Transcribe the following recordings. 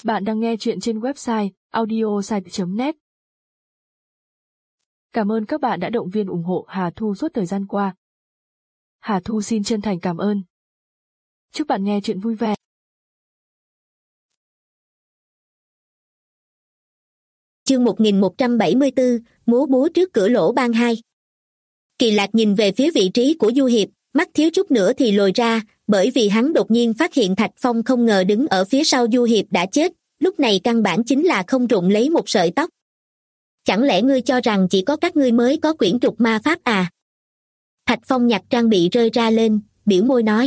Bạn đang nghe chuyện trên website audiosite.net. Cảm ơn các bạn đã động viên ủng hộ Hà Thu suốt thời gian qua. Hà Thu xin chân thành cảm ơn. Chúc bạn nghe chuyện vui vẻ. Chương 1174, múa búa trước cửa lỗ ban 2. Kỳ Lạc nhìn về phía vị trí của Du Hiệp, mắt thiếu chút nữa thì lồi ra, bởi vì hắn đột nhiên phát hiện Thạch Phong không ngờ đứng ở phía sau Du Hiệp đã chết, lúc này căn bản chính là không rụng lấy một sợi tóc. Chẳng lẽ ngươi cho rằng chỉ có các ngươi mới có quyển trục ma pháp à? Thạch Phong nhặt trang bị rơi ra lên, biểu môi nói.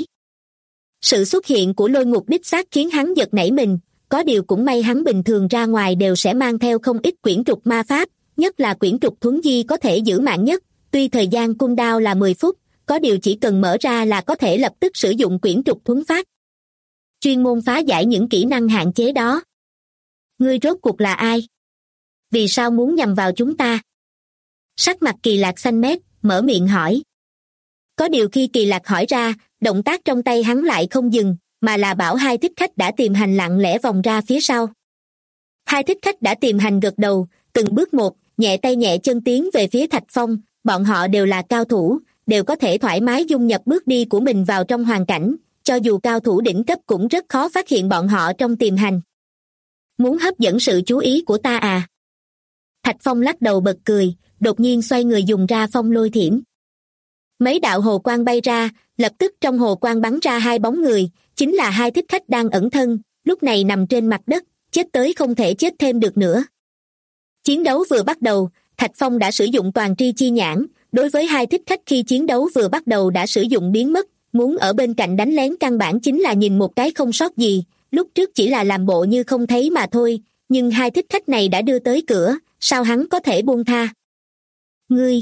Sự xuất hiện của Lôi Ngục đích xác khiến hắn giật nảy mình, có điều cũng may hắn bình thường ra ngoài đều sẽ mang theo không ít quyển trục ma pháp, nhất là quyển trục thuấn di có thể giữ mạng nhất, tuy thời gian cooldown là 10 phút, có điều chỉ cần mở ra là có thể lập tức sử dụng quyển trục thuấn phát. Chuyên môn phá giải những kỹ năng hạn chế đó. Ngươi rốt cuộc là ai? Vì sao muốn nhằm vào chúng ta? Sắc mặt Kỳ Lạc xanh mét, mở miệng hỏi. Có điều khi Kỳ Lạc hỏi ra, động tác trong tay hắn lại không dừng, mà là bảo hai thích khách đã tìm hành lặng lẽ vòng ra phía sau. Hai thích khách đã tìm hành gật đầu, từng bước một, nhẹ tay nhẹ chân tiến về phía Thạch Phong, bọn họ đều là cao thủ, đều có thể thoải mái dung nhập bước đi của mình vào trong hoàn cảnh, cho dù cao thủ đỉnh cấp cũng rất khó phát hiện bọn họ trong tìm hành. Muốn hấp dẫn sự chú ý của ta à? Thạch Phong lắc đầu bật cười, đột nhiên xoay người dùng ra phong lôi thiểm. Mấy đạo hồ quang bay ra, lập tức trong hồ quang bắn ra hai bóng người, chính là hai thích khách đang ẩn thân, lúc này nằm trên mặt đất, chết tới không thể chết thêm được nữa. Chiến đấu vừa bắt đầu, Thạch Phong đã sử dụng toàn tri chi nhãn, đối với hai thích khách khi chiến đấu vừa bắt đầu đã sử dụng biến mất, muốn ở bên cạnh đánh lén căn bản chính là nhìn một cái không sót gì, lúc trước chỉ là làm bộ như không thấy mà thôi, nhưng hai thích khách này đã đưa tới cửa, sao hắn có thể buông tha? Ngươi!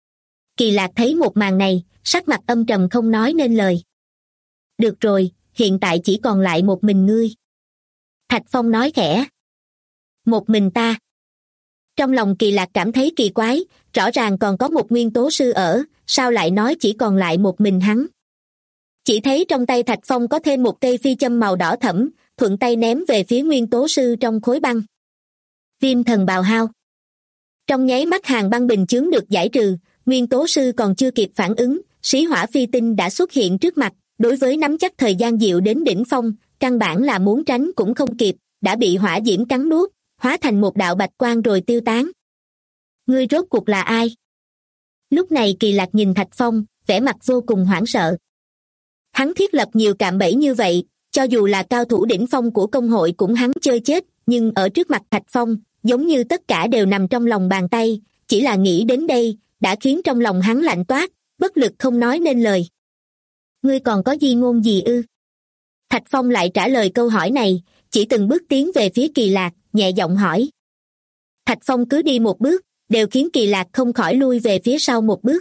Kỳ Lạc thấy một màn này, sắc mặt âm trầm không nói nên lời. Được rồi, hiện tại chỉ còn lại một mình ngươi. Thạch Phong nói khẽ. Một mình ta. Trong lòng Kỳ Lạc cảm thấy kỳ quái, rõ ràng còn có một nguyên tố sư ở, sao lại nói chỉ còn lại một mình hắn. Chỉ thấy trong tay Thạch Phong có thêm một cây phi châm màu đỏ thẫm, thuận tay ném về phía nguyên tố sư trong khối băng. Viêm thần bào hao. Trong nháy mắt hàng băng bình chướng được giải trừ, nguyên tố sư còn chưa kịp phản ứng, xí hỏa phi tinh đã xuất hiện trước mặt, đối với nắm chắc thời gian dịu đến đỉnh phong, căn bản là muốn tránh cũng không kịp, đã bị hỏa diễm cắn nuốt, hóa thành một đạo bạch quang rồi tiêu tán. Ngươi rốt cuộc là ai? Lúc này Kỳ Lạc nhìn Thạch Phong, vẻ mặt vô cùng hoảng sợ. Hắn thiết lập nhiều cạm bẫy như vậy, cho dù là cao thủ đỉnh phong của công hội cũng hắn chơi chết, nhưng ở trước mặt Thạch Phong, giống như tất cả đều nằm trong lòng bàn tay, chỉ là nghĩ đến đây, đã khiến trong lòng hắn lạnh toát, bất lực không nói nên lời. Ngươi còn có di ngôn gì ư? Thạch Phong lại trả lời câu hỏi này, chỉ từng bước tiến về phía Kỳ Lạc, nhẹ giọng hỏi. Thạch Phong cứ đi một bước, đều khiến Kỳ Lạc không khỏi lui về phía sau một bước.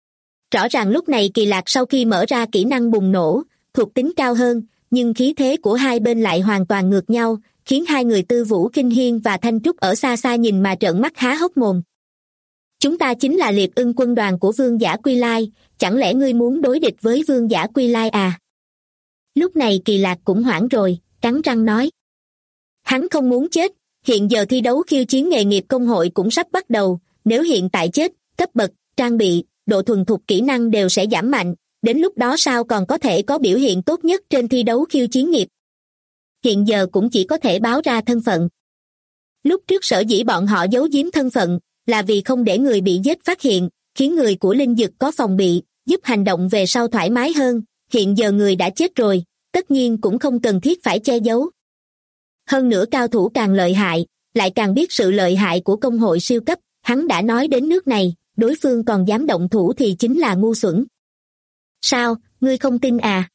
Rõ ràng lúc này Kỳ Lạc sau khi mở ra kỹ năng bùng nổ, thuộc tính cao hơn, nhưng khí thế của hai bên lại hoàn toàn ngược nhau, khiến hai người Tư Vũ Kinh Hiên và Thanh Trúc ở xa xa nhìn mà trợn mắt há hốc mồm. Chúng ta chính là Liệp Ưng quân đoàn của Vương Giả Quy Lai, chẳng lẽ ngươi muốn đối địch với Vương Giả Quy Lai à? Lúc này Kỳ Lạc cũng hoảng rồi, cắn răng nói. Hắn không muốn chết, hiện giờ thi đấu khiêu chiến nghề nghiệp công hội cũng sắp bắt đầu, nếu hiện tại chết, cấp bậc, trang bị, độ thuần thục kỹ năng đều sẽ giảm mạnh, đến lúc đó sao còn có thể có biểu hiện tốt nhất trên thi đấu khiêu chiến nghiệp. Hiện giờ cũng chỉ có thể báo ra thân phận. Lúc trước sở dĩ bọn họ giấu giếm thân phận, là vì không để người bị giết phát hiện, khiến người của Linh Dực có phòng bị, giúp hành động về sau thoải mái hơn, hiện giờ người đã chết rồi, tất nhiên cũng không cần thiết phải che giấu. Hơn nữa cao thủ càng lợi hại, lại càng biết sự lợi hại của công hội siêu cấp, hắn đã nói đến nước này, đối phương còn dám động thủ thì chính là ngu xuẩn. Sao, ngươi không tin à?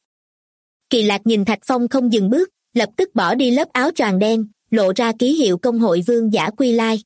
Kỳ Lạc nhìn Thạch Phong không dừng bước, lập tức bỏ đi lớp áo choàng đen, lộ ra ký hiệu công hội Vương Giả Quy Lai.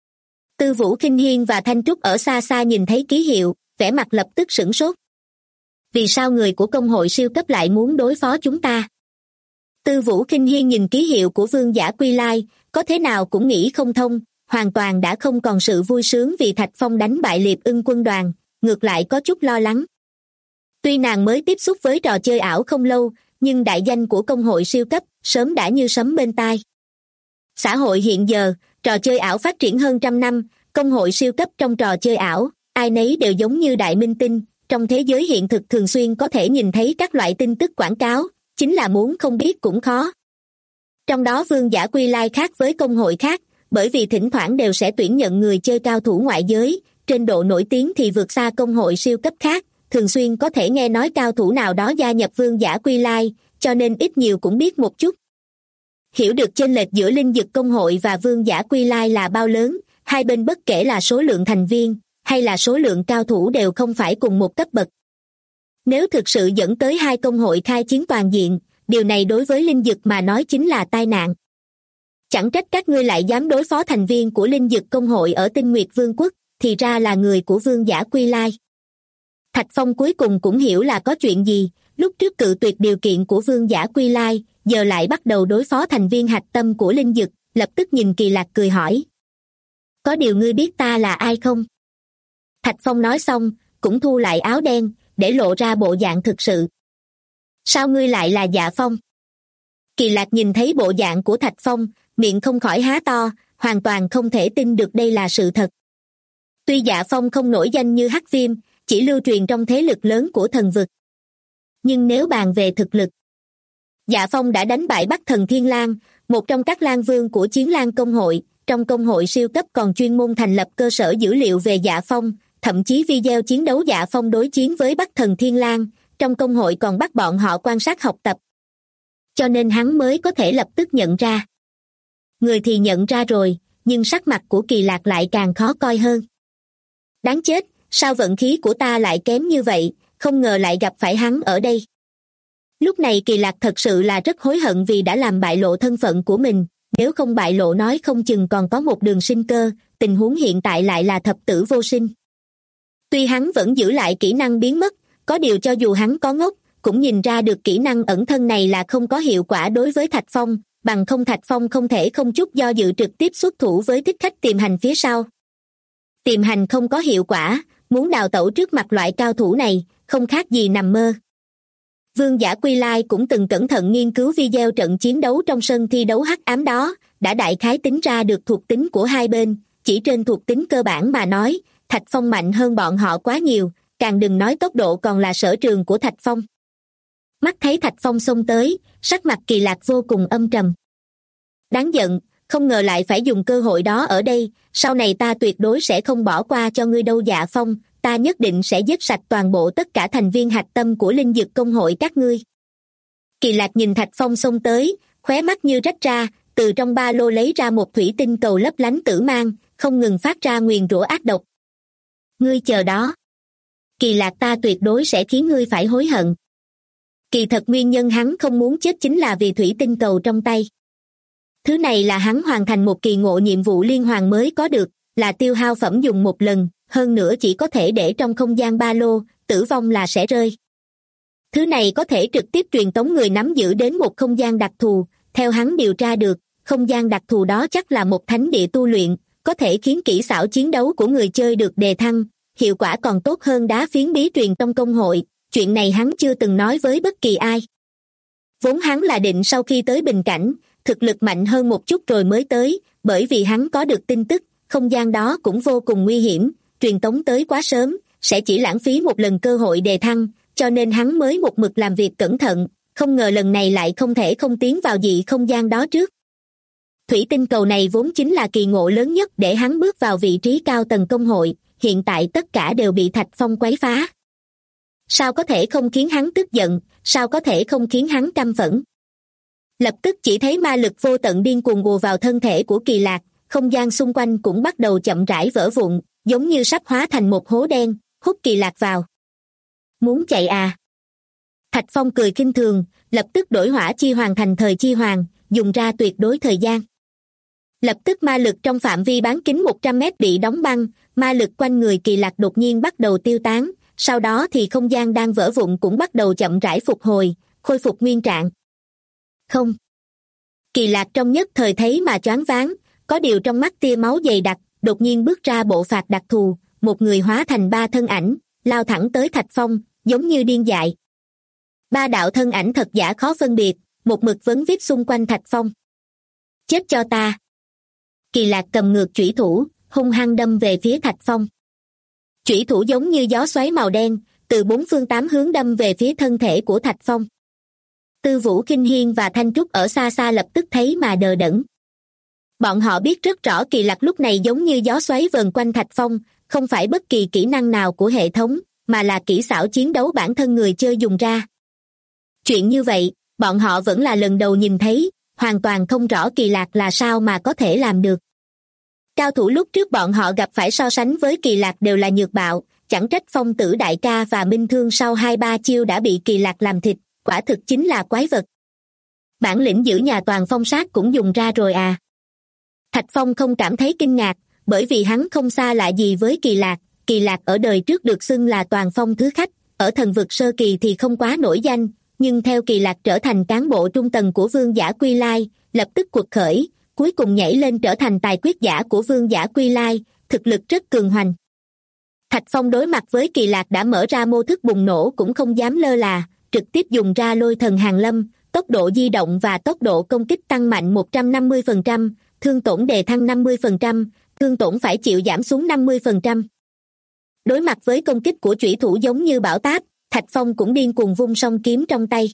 Tư Vũ Kinh Hiên và Thanh Trúc ở xa xa nhìn thấy ký hiệu, vẻ mặt lập tức sửng sốt. Vì sao người của công hội siêu cấp lại muốn đối phó chúng ta? Tư Vũ Kinh Hiên nhìn ký hiệu của Vương Giả Quy Lai, có thế nào cũng nghĩ không thông, hoàn toàn đã không còn sự vui sướng vì Thạch Phong đánh bại Liệp Ưng quân đoàn, ngược lại có chút lo lắng. Tuy nàng mới tiếp xúc với trò chơi ảo không lâu, nhưng đại danh của công hội siêu cấp sớm đã như sấm bên tai. Xã hội hiện giờ, trò chơi ảo phát triển hơn trăm năm, công hội siêu cấp trong trò chơi ảo, ai nấy đều giống như đại minh tinh, trong thế giới hiện thực thường xuyên có thể nhìn thấy các loại tin tức quảng cáo, chính là muốn không biết cũng khó. Trong đó Vương Giả Quy Lai khác với công hội khác, bởi vì thỉnh thoảng đều sẽ tuyển nhận người chơi cao thủ ngoại giới, trên độ nổi tiếng thì vượt xa công hội siêu cấp khác, thường xuyên có thể nghe nói cao thủ nào đó gia nhập Vương Giả Quy Lai, cho nên ít nhiều cũng biết một chút. Hiểu được chênh lệch giữa linh dực công hội và Vương Giả Quy Lai là bao lớn, hai bên bất kể là số lượng thành viên, hay là số lượng cao thủ đều không phải cùng một cấp bậc. Nếu thực sự dẫn tới hai công hội khai chiến toàn diện, điều này đối với linh dực mà nói chính là tai nạn. Chẳng trách các ngươi lại dám đối phó thành viên của linh dực công hội ở Tinh Nguyệt Vương quốc, thì ra là người của Vương Giả Quy Lai. Thạch Phong cuối cùng cũng hiểu là có chuyện gì, lúc trước cự tuyệt điều kiện của Vương Giả Quy Lai, giờ lại bắt đầu đối phó thành viên hạch tâm của linh dực, lập tức nhìn Kỳ Lạc cười hỏi. Có điều ngươi biết ta là ai không? Thạch Phong nói xong, cũng thu lại áo đen, để lộ ra bộ dạng thực sự. Sao ngươi lại là Dạ Phong? Kỳ Lạc nhìn thấy bộ dạng của Thạch Phong, miệng không khỏi há to, hoàn toàn không thể tin được đây là sự thật. Tuy Dạ Phong không nổi danh như Hắc Viêm, chỉ lưu truyền trong thế lực lớn của thần vực. Nhưng nếu bàn về thực lực, Dạ Phong đã đánh bại Bắc Thần Thiên Lang, một trong các lang vương của Chiến Lang công hội, trong công hội siêu cấp còn chuyên môn thành lập cơ sở dữ liệu về Dạ Phong, thậm chí video chiến đấu Dạ Phong đối chiến với Bắc Thần Thiên Lang, trong công hội còn bắt bọn họ quan sát học tập. Cho nên hắn mới có thể lập tức nhận ra. Người thì nhận ra rồi, nhưng sắc mặt của Kỳ Lạc lại càng khó coi hơn. Đáng chết, sao vận khí của ta lại kém như vậy, không ngờ lại gặp phải hắn ở đây. Lúc này Kỳ Lạc thật sự là rất hối hận vì đã làm bại lộ thân phận của mình, nếu không bại lộ nói không chừng còn có một đường sinh cơ, tình huống hiện tại lại là thập tử vô sinh. Tuy hắn vẫn giữ lại kỹ năng biến mất, có điều cho dù hắn có ngốc, cũng nhìn ra được kỹ năng ẩn thân này là không có hiệu quả đối với Thạch Phong, bằng không Thạch Phong không thể không chút do dự trực tiếp xuất thủ với thích khách tiềm hành phía sau. Tiềm hành không có hiệu quả, muốn đào tẩu trước mặt loại cao thủ này, không khác gì nằm mơ. Vương Giả Quy Lai cũng từng cẩn thận nghiên cứu video trận chiến đấu trong sân thi đấu hắc ám đó, đã đại khái tính ra được thuộc tính của hai bên, chỉ trên thuộc tính cơ bản mà nói, Thạch Phong mạnh hơn bọn họ quá nhiều, càng đừng nói tốc độ còn là sở trường của Thạch Phong. Mắt thấy Thạch Phong xông tới, sắc mặt Kỳ Lạc vô cùng âm trầm. Đáng giận, không ngờ lại phải dùng cơ hội đó ở đây, sau này ta tuyệt đối sẽ không bỏ qua cho ngươi đâu Dạ Phong, ta nhất định sẽ giết sạch toàn bộ tất cả thành viên hạch tâm của linh dực công hội các ngươi. Kỳ Lạc nhìn Thạch Phong xông tới, khóe mắt như rách ra, từ trong ba lô lấy ra một thủy tinh cầu lấp lánh tử mang, không ngừng phát ra nguyền rủa ác độc. Ngươi chờ đó. Kỳ Lạc ta tuyệt đối sẽ khiến ngươi phải hối hận. Kỳ thật nguyên nhân hắn không muốn chết chính là vì thủy tinh cầu trong tay. Thứ này là hắn hoàn thành một kỳ ngộ nhiệm vụ liên hoàn mới có được, là tiêu hao phẩm dùng một lần, hơn nữa chỉ có thể để trong không gian ba lô, tử vong là sẽ rơi. Thứ này có thể trực tiếp truyền tống người nắm giữ đến một không gian đặc thù, theo hắn điều tra được, không gian đặc thù đó chắc là một thánh địa tu luyện, có thể khiến kỹ xảo chiến đấu của người chơi được đề thăng, hiệu quả còn tốt hơn đá phiến bí truyền trong công hội, chuyện này hắn chưa từng nói với bất kỳ ai. Vốn hắn là định sau khi tới bình cảnh, thực lực mạnh hơn một chút rồi mới tới, bởi vì hắn có được tin tức, không gian đó cũng vô cùng nguy hiểm, truyền tống tới quá sớm, sẽ chỉ lãng phí một lần cơ hội đề thăng, cho nên hắn mới một mực làm việc cẩn thận, không ngờ lần này lại không thể không tiến vào dị không gian đó trước. Thủy tinh cầu này vốn chính là kỳ ngộ lớn nhất để hắn bước vào vị trí cao tầng công hội, hiện tại tất cả đều bị Thạch Phong quấy phá. Sao có thể không khiến hắn tức giận, sao có thể không khiến hắn căm phẫn? Lập tức chỉ thấy ma lực vô tận điên cuồng ùa vào thân thể của Kỳ Lạc, không gian xung quanh cũng bắt đầu chậm rãi vỡ vụn, giống như sắp hóa thành một hố đen, hút Kỳ Lạc vào. Muốn chạy à? Thạch Phong cười khinh thường, lập tức đổi hỏa chi hoàng thành thời chi hoàng, dùng ra tuyệt đối thời gian. Lập tức ma lực trong phạm vi bán kính 100 mét bị đóng băng, ma lực quanh người Kỳ Lạc đột nhiên bắt đầu tiêu tán, sau đó thì không gian đang vỡ vụn cũng bắt đầu chậm rãi phục hồi, khôi phục nguyên trạng. Không. Kỳ Lạc trong nhất thời thấy mà choáng váng, có điều trong mắt tia máu dày đặc, đột nhiên bước ra bộ phạt đặc thù, một người hóa thành ba thân ảnh, lao thẳng tới Thạch Phong, giống như điên dại. Ba đạo thân ảnh thật giả khó phân biệt, một mực vấn vít xung quanh Thạch Phong. Chết cho ta! Kỳ Lạc cầm ngược chủy thủ, hung hăng đâm về phía Thạch Phong. Chủy thủ giống như gió xoáy màu đen, từ bốn phương tám hướng đâm về phía thân thể của Thạch Phong. Tư Vũ Kinh Hiên và Thanh Trúc ở xa xa lập tức thấy mà đờ đẫn. Bọn họ biết rất rõ Kỳ Lạc lúc này giống như gió xoáy vờn quanh Thạch Phong, không phải bất kỳ kỹ năng nào của hệ thống, mà là kỹ xảo chiến đấu bản thân người chơi dùng ra. Chuyện như vậy, bọn họ vẫn là lần đầu nhìn thấy, hoàn toàn không rõ Kỳ Lạc là sao mà có thể làm được. Cao thủ lúc trước bọn họ gặp phải so sánh với Kỳ Lạc đều là nhược bạo, chẳng trách Phong Tử đại ca và Minh Thương sau 2-3 chiêu đã bị Kỳ Lạc làm thịt, quả thực chính là quái vật. Bản lĩnh giữ nhà toàn phong sát cũng dùng ra rồi à. Thạch Phong không cảm thấy kinh ngạc, bởi vì hắn không xa lạ gì với Kỳ Lạc ở đời trước được xưng là toàn phong thứ khách, ở thần vực sơ kỳ thì không quá nổi danh, nhưng theo Kỳ Lạc trở thành cán bộ trung tầng của Vương Giả Quy Lai, lập tức quật khởi, cuối cùng nhảy lên trở thành tài quyết giả của Vương Giả Quy Lai, thực lực rất cường hoành. Thạch Phong đối mặt với Kỳ Lạc đã mở ra mô thức bùng nổ cũng không dám lơ là, trực tiếp dùng ra lôi thần hàng lâm, tốc độ di động và tốc độ công kích tăng mạnh 150%, thương tổn đề thăng 50%, thương tổn phải chịu giảm xuống 50%. Đối mặt với công kích của chủy thủ giống như bão táp, Thạch Phong cũng điên cuồng vung song kiếm trong tay.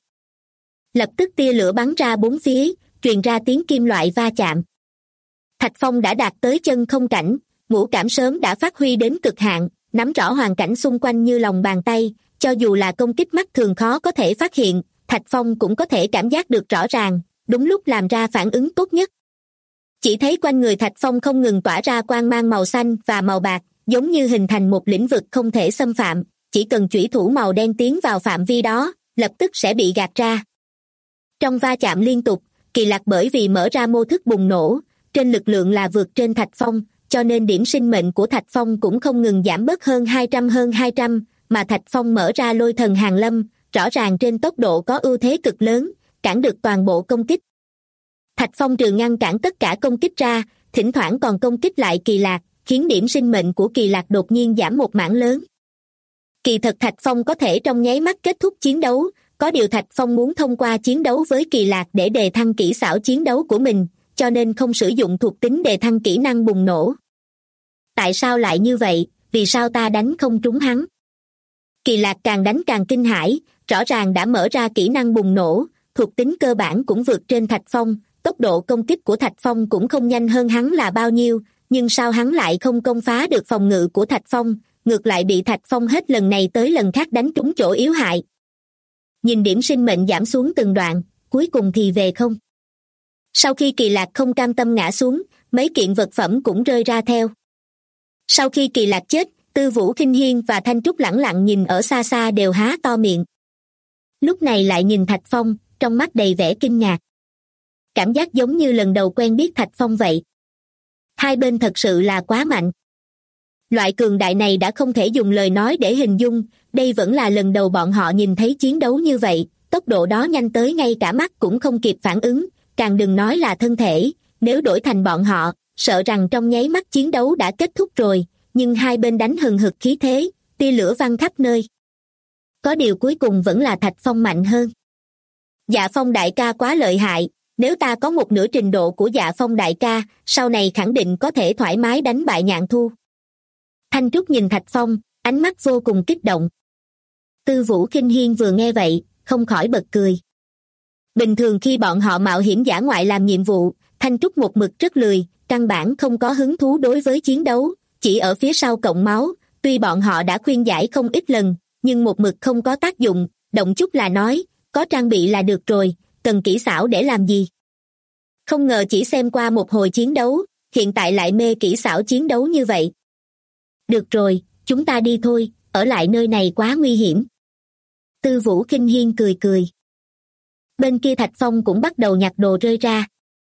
Lập tức tia lửa bắn ra bốn phía, truyền ra tiếng kim loại va chạm. Thạch Phong đã đạt tới chân không cảnh, ngũ cảm sớm đã phát huy đến cực hạn, nắm rõ hoàn cảnh xung quanh như lòng bàn tay, cho dù là công kích mắt thường khó có thể phát hiện, Thạch Phong cũng có thể cảm giác được rõ ràng, đúng lúc làm ra phản ứng tốt nhất. Chỉ thấy quanh người Thạch Phong không ngừng tỏa ra quang mang màu xanh và màu bạc, giống như hình thành một lĩnh vực không thể xâm phạm, chỉ cần chủy thủ màu đen tiến vào phạm vi đó, lập tức sẽ bị gạt ra. Trong va chạm liên tục, Kỳ Lạc bởi vì mở ra mô thức bùng nổ, trên lực lượng là vượt trên Thạch Phong, cho nên điểm sinh mệnh của Thạch Phong cũng không ngừng giảm bớt hơn 200, mà Thạch Phong mở ra lôi thần hàng lâm, rõ ràng trên tốc độ có ưu thế cực lớn, cản được toàn bộ công kích. Thạch Phong trừ ngăn cản tất cả công kích ra, thỉnh thoảng còn công kích lại Kỳ Lạc, khiến điểm sinh mệnh của Kỳ Lạc đột nhiên giảm một mảng lớn. Kỳ thật Thạch Phong có thể trong nháy mắt kết thúc chiến đấu, có điều Thạch Phong muốn thông qua chiến đấu với Kỳ Lạc để đề thăng kỹ xảo chiến đấu của mình, cho nên không sử dụng thuộc tính đề thăng kỹ năng bùng nổ. Tại sao lại như vậy, vì sao ta đánh không trúng hắn? Kỳ Lạc càng đánh càng kinh hãi, rõ ràng đã mở ra kỹ năng bùng nổ, thuộc tính cơ bản cũng vượt trên Thạch Phong, tốc độ công kích của Thạch Phong cũng không nhanh hơn hắn là bao nhiêu, nhưng sao hắn lại không công phá được phòng ngự của Thạch Phong, ngược lại bị Thạch Phong hết lần này tới lần khác đánh trúng chỗ yếu hại. Nhìn điểm sinh mệnh giảm xuống từng đoạn, cuối cùng thì về không. Sau khi Kỳ Lạc không cam tâm ngã xuống, mấy kiện vật phẩm cũng rơi ra theo. Sau khi Kỳ Lạc chết, Tư Vũ Kinh Hiên và Thanh Trúc lẳng lặng nhìn ở xa xa đều há to miệng. Lúc này lại nhìn Thạch Phong, trong mắt đầy vẻ kinh ngạc. Cảm giác giống như lần đầu quen biết Thạch Phong vậy. Hai bên thật sự là quá mạnh. Loại cường đại này đã không thể dùng lời nói để hình dung, đây vẫn là lần đầu bọn họ nhìn thấy chiến đấu như vậy, tốc độ đó nhanh tới ngay cả mắt cũng không kịp phản ứng, càng đừng nói là thân thể, nếu đổi thành bọn họ, sợ rằng trong nháy mắt chiến đấu đã kết thúc rồi, nhưng hai bên đánh hừng hực khí thế, tia lửa văng khắp nơi. Có điều cuối cùng vẫn là Thạch Phong mạnh hơn. Dạ Phong đại ca quá lợi hại, nếu ta có một nửa trình độ của Dạ Phong đại ca, sau này khẳng định có thể thoải mái đánh bại Nhạn Thu. Thanh Trúc nhìn Thạch Phong, ánh mắt vô cùng kích động. Tư Vũ Kinh Hiên vừa nghe vậy, không khỏi bật cười. Bình thường khi bọn họ mạo hiểm dã ngoại làm nhiệm vụ, Thanh Trúc một mực rất lười, căn bản không có hứng thú đối với chiến đấu, chỉ ở phía sau cộng máu, tuy bọn họ đã khuyên giải không ít lần, nhưng một mực không có tác dụng, động chút là nói, có trang bị là được rồi, cần kỹ xảo để làm gì. Không ngờ chỉ xem qua một hồi chiến đấu, hiện tại lại mê kỹ xảo chiến đấu như vậy. Được rồi, chúng ta đi thôi, ở lại nơi này quá nguy hiểm. Tư Vũ Kinh Hiên cười cười. Bên kia Thạch Phong cũng bắt đầu nhặt đồ rơi ra.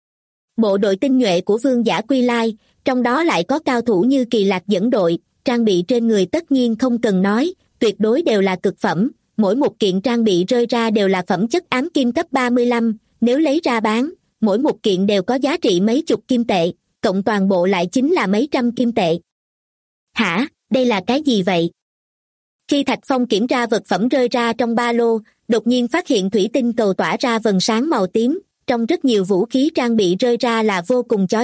Bộ đội tinh nhuệ của Vương Giả Quy Lai, trong đó lại có cao thủ như Kỳ Lạc dẫn đội, trang bị trên người tất nhiên không cần nói, tuyệt đối đều là cực phẩm, mỗi một kiện trang bị rơi ra đều là phẩm chất ám kim cấp 35, nếu lấy ra bán, mỗi một kiện đều có giá trị mấy chục kim tệ, cộng toàn bộ lại chính là mấy trăm kim tệ. Hả, đây là cái gì vậy? Khi Thạch Phong kiểm tra vật phẩm rơi ra trong ba lô, đột nhiên phát hiện thủy tinh cầu tỏa ra vầng sáng màu tím, trong rất nhiều vũ khí trang bị rơi ra là vô cùng chói mắt,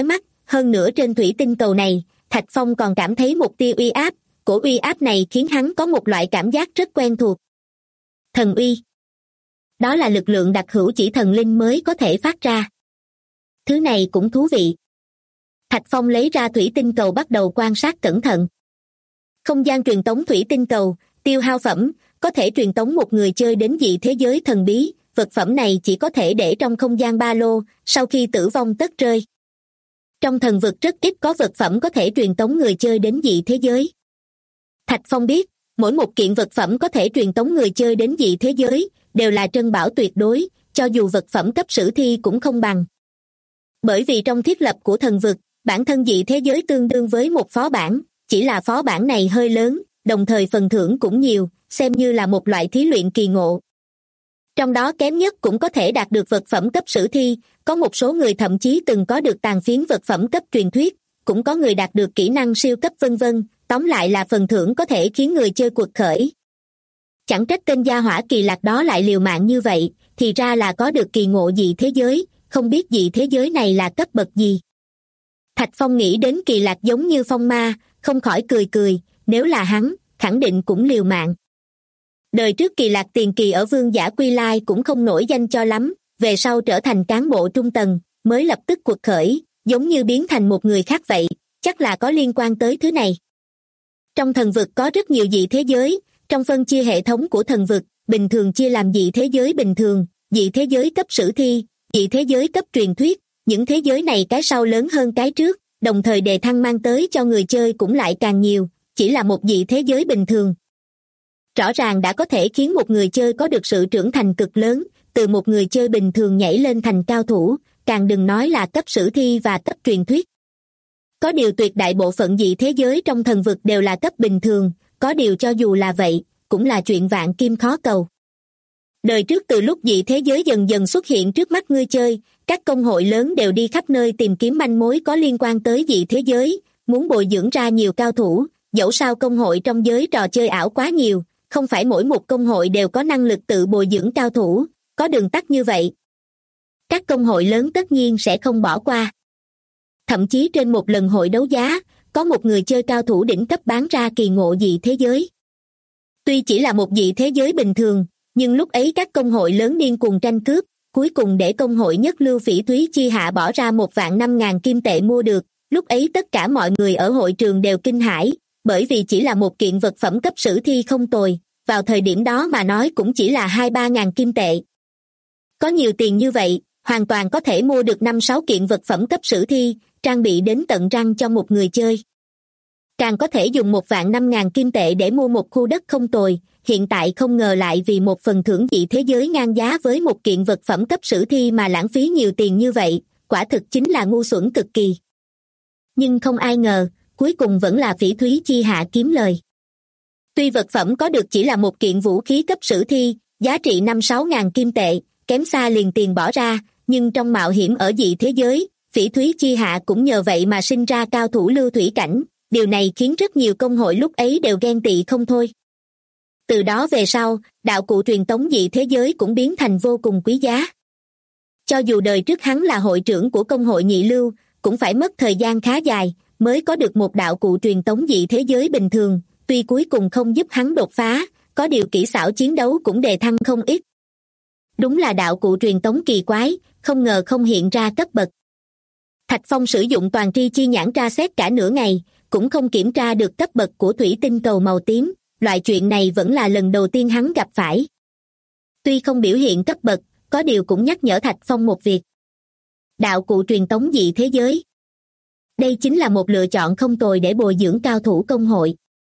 hơn nữa trên thủy tinh cầu này, Thạch Phong còn cảm thấy một tia uy áp, cổ uy áp này khiến hắn có một loại cảm giác rất quen thuộc. Thần uy. Đó là lực lượng đặc hữu chỉ thần linh mới có thể phát ra. Thứ này cũng thú vị. Thạch Phong lấy ra thủy tinh cầu bắt đầu quan sát cẩn thận. Không gian truyền tống thủy tinh cầu, tiêu hao phẩm, có thể truyền tống một người chơi đến dị thế giới thần bí, vật phẩm này chỉ có thể để trong không gian ba lô, sau khi tử vong tất rơi. Trong thần vực rất ít có vật phẩm có thể truyền tống người chơi đến dị thế giới. Thạch Phong biết, mỗi một kiện vật phẩm có thể truyền tống người chơi đến dị thế giới, đều là trân bảo tuyệt đối, cho dù vật phẩm cấp sử thi cũng không bằng. Bởi vì trong thiết lập của thần vực, bản thân dị thế giới tương đương với một phó bản, chỉ là phó bản này hơi lớn, đồng thời phần thưởng cũng nhiều, xem như là một loại thí luyện kỳ ngộ. Trong đó kém nhất cũng có thể đạt được vật phẩm cấp sử thi, có một số người thậm chí từng có được tàn phiến vật phẩm cấp truyền thuyết, cũng có người đạt được kỹ năng siêu cấp vân vân, tóm lại là phần thưởng có thể khiến người chơi quật khởi. Chẳng trách tên gia hỏa Kỳ Lạc đó lại liều mạng như vậy, thì ra là có được kỳ ngộ dị thế giới, không biết dị thế giới này là cấp bậc gì. Thạch Phong nghĩ đến Kỳ Lạc giống như phong ma, không khỏi cười cười, nếu là hắn, khẳng định cũng liều mạng. Đời trước Kỳ Lạc tiền kỳ ở Vương Giả Quy Lai cũng không nổi danh cho lắm, về sau trở thành cán bộ trung tầng, mới lập tức quật khởi, giống như biến thành một người khác vậy, chắc là có liên quan tới thứ này. Trong thần vực có rất nhiều dị thế giới, trong phân chia hệ thống của thần vực, bình thường chia làm dị thế giới bình thường, dị thế giới cấp sử thi, dị thế giới cấp truyền thuyết, những thế giới này cái sau lớn hơn cái trước, đồng thời đề thăng mang tới cho người chơi cũng lại càng nhiều, chỉ là một dị thế giới bình thường. Rõ ràng đã có thể khiến một người chơi có được sự trưởng thành cực lớn, từ một người chơi bình thường nhảy lên thành cao thủ, càng đừng nói là cấp sử thi và cấp truyền thuyết. Có điều tuyệt đại bộ phận dị thế giới trong thần vực đều là cấp bình thường, có điều cho dù là vậy, cũng là chuyện vạn kim khó cầu. Đời trước từ lúc dị thế giới dần dần xuất hiện trước mắt người chơi, các công hội lớn đều đi khắp nơi tìm kiếm manh mối có liên quan tới dị thế giới, muốn bồi dưỡng ra nhiều cao thủ, dẫu sao công hội trong giới trò chơi ảo quá nhiều, không phải mỗi một công hội đều có năng lực tự bồi dưỡng cao thủ, có đường tắt như vậy. Các công hội lớn tất nhiên sẽ không bỏ qua. Thậm chí trên một lần hội đấu giá, có một người chơi cao thủ đỉnh cấp bán ra kỳ ngộ dị thế giới. Tuy chỉ là một dị thế giới bình thường, nhưng lúc ấy các công hội lớn điên cuồng tranh cướp, cuối cùng để công hội nhất lưu Phỉ Thúy Chi Hạ bỏ ra 1.500.000 kim tệ mua được, lúc ấy tất cả mọi người ở hội trường đều kinh hãi, bởi vì chỉ là một kiện vật phẩm cấp sử thi không tồi, vào thời điểm đó mà nói cũng chỉ là 2-3 ngàn kim tệ. Có nhiều tiền như vậy, hoàn toàn có thể mua được 5-6 kiện vật phẩm cấp sử thi, trang bị đến tận răng cho một người chơi. Càng có thể dùng 1.500.000 kim tệ để mua một khu đất không tồi, hiện tại không ngờ lại vì một phần thưởng dị thế giới ngang giá với một kiện vật phẩm cấp sử thi mà lãng phí nhiều tiền như vậy, quả thực chính là ngu xuẩn cực kỳ. Nhưng không ai ngờ, cuối cùng vẫn là Phỉ Thúy Chi Hạ kiếm lời. Tuy vật phẩm có được chỉ là một kiện vũ khí cấp sử thi, giá trị 5-6 ngàn kim tệ, kém xa liền tiền bỏ ra, nhưng trong mạo hiểm ở dị thế giới, Phỉ Thúy Chi Hạ cũng nhờ vậy mà sinh ra cao thủ lưu thủy cảnh, điều này khiến rất nhiều công hội lúc ấy đều ghen tị không thôi. Từ đó về sau, đạo cụ truyền tống dị thế giới cũng biến thành vô cùng quý giá. Cho dù đời trước hắn là hội trưởng của công hội nhị lưu, cũng phải mất thời gian khá dài, mới có được một đạo cụ truyền tống dị thế giới bình thường, tuy cuối cùng không giúp hắn đột phá, có điều kỹ xảo chiến đấu cũng đề thăng không ít. Đúng là đạo cụ truyền tống kỳ quái, không ngờ không hiện ra cấp bậc. Thạch Phong sử dụng toàn tri chi nhãn tra xét cả nửa ngày, cũng không kiểm tra được cấp bậc của thủy tinh cầu màu tím, loại chuyện này vẫn là lần đầu tiên hắn gặp phải. Tuy không biểu hiện cấp bậc, có điều cũng nhắc nhở Thạch Phong một việc. Đạo cụ truyền tống dị thế giới. Đây chính là một lựa chọn không tồi để bồi dưỡng cao thủ công hội.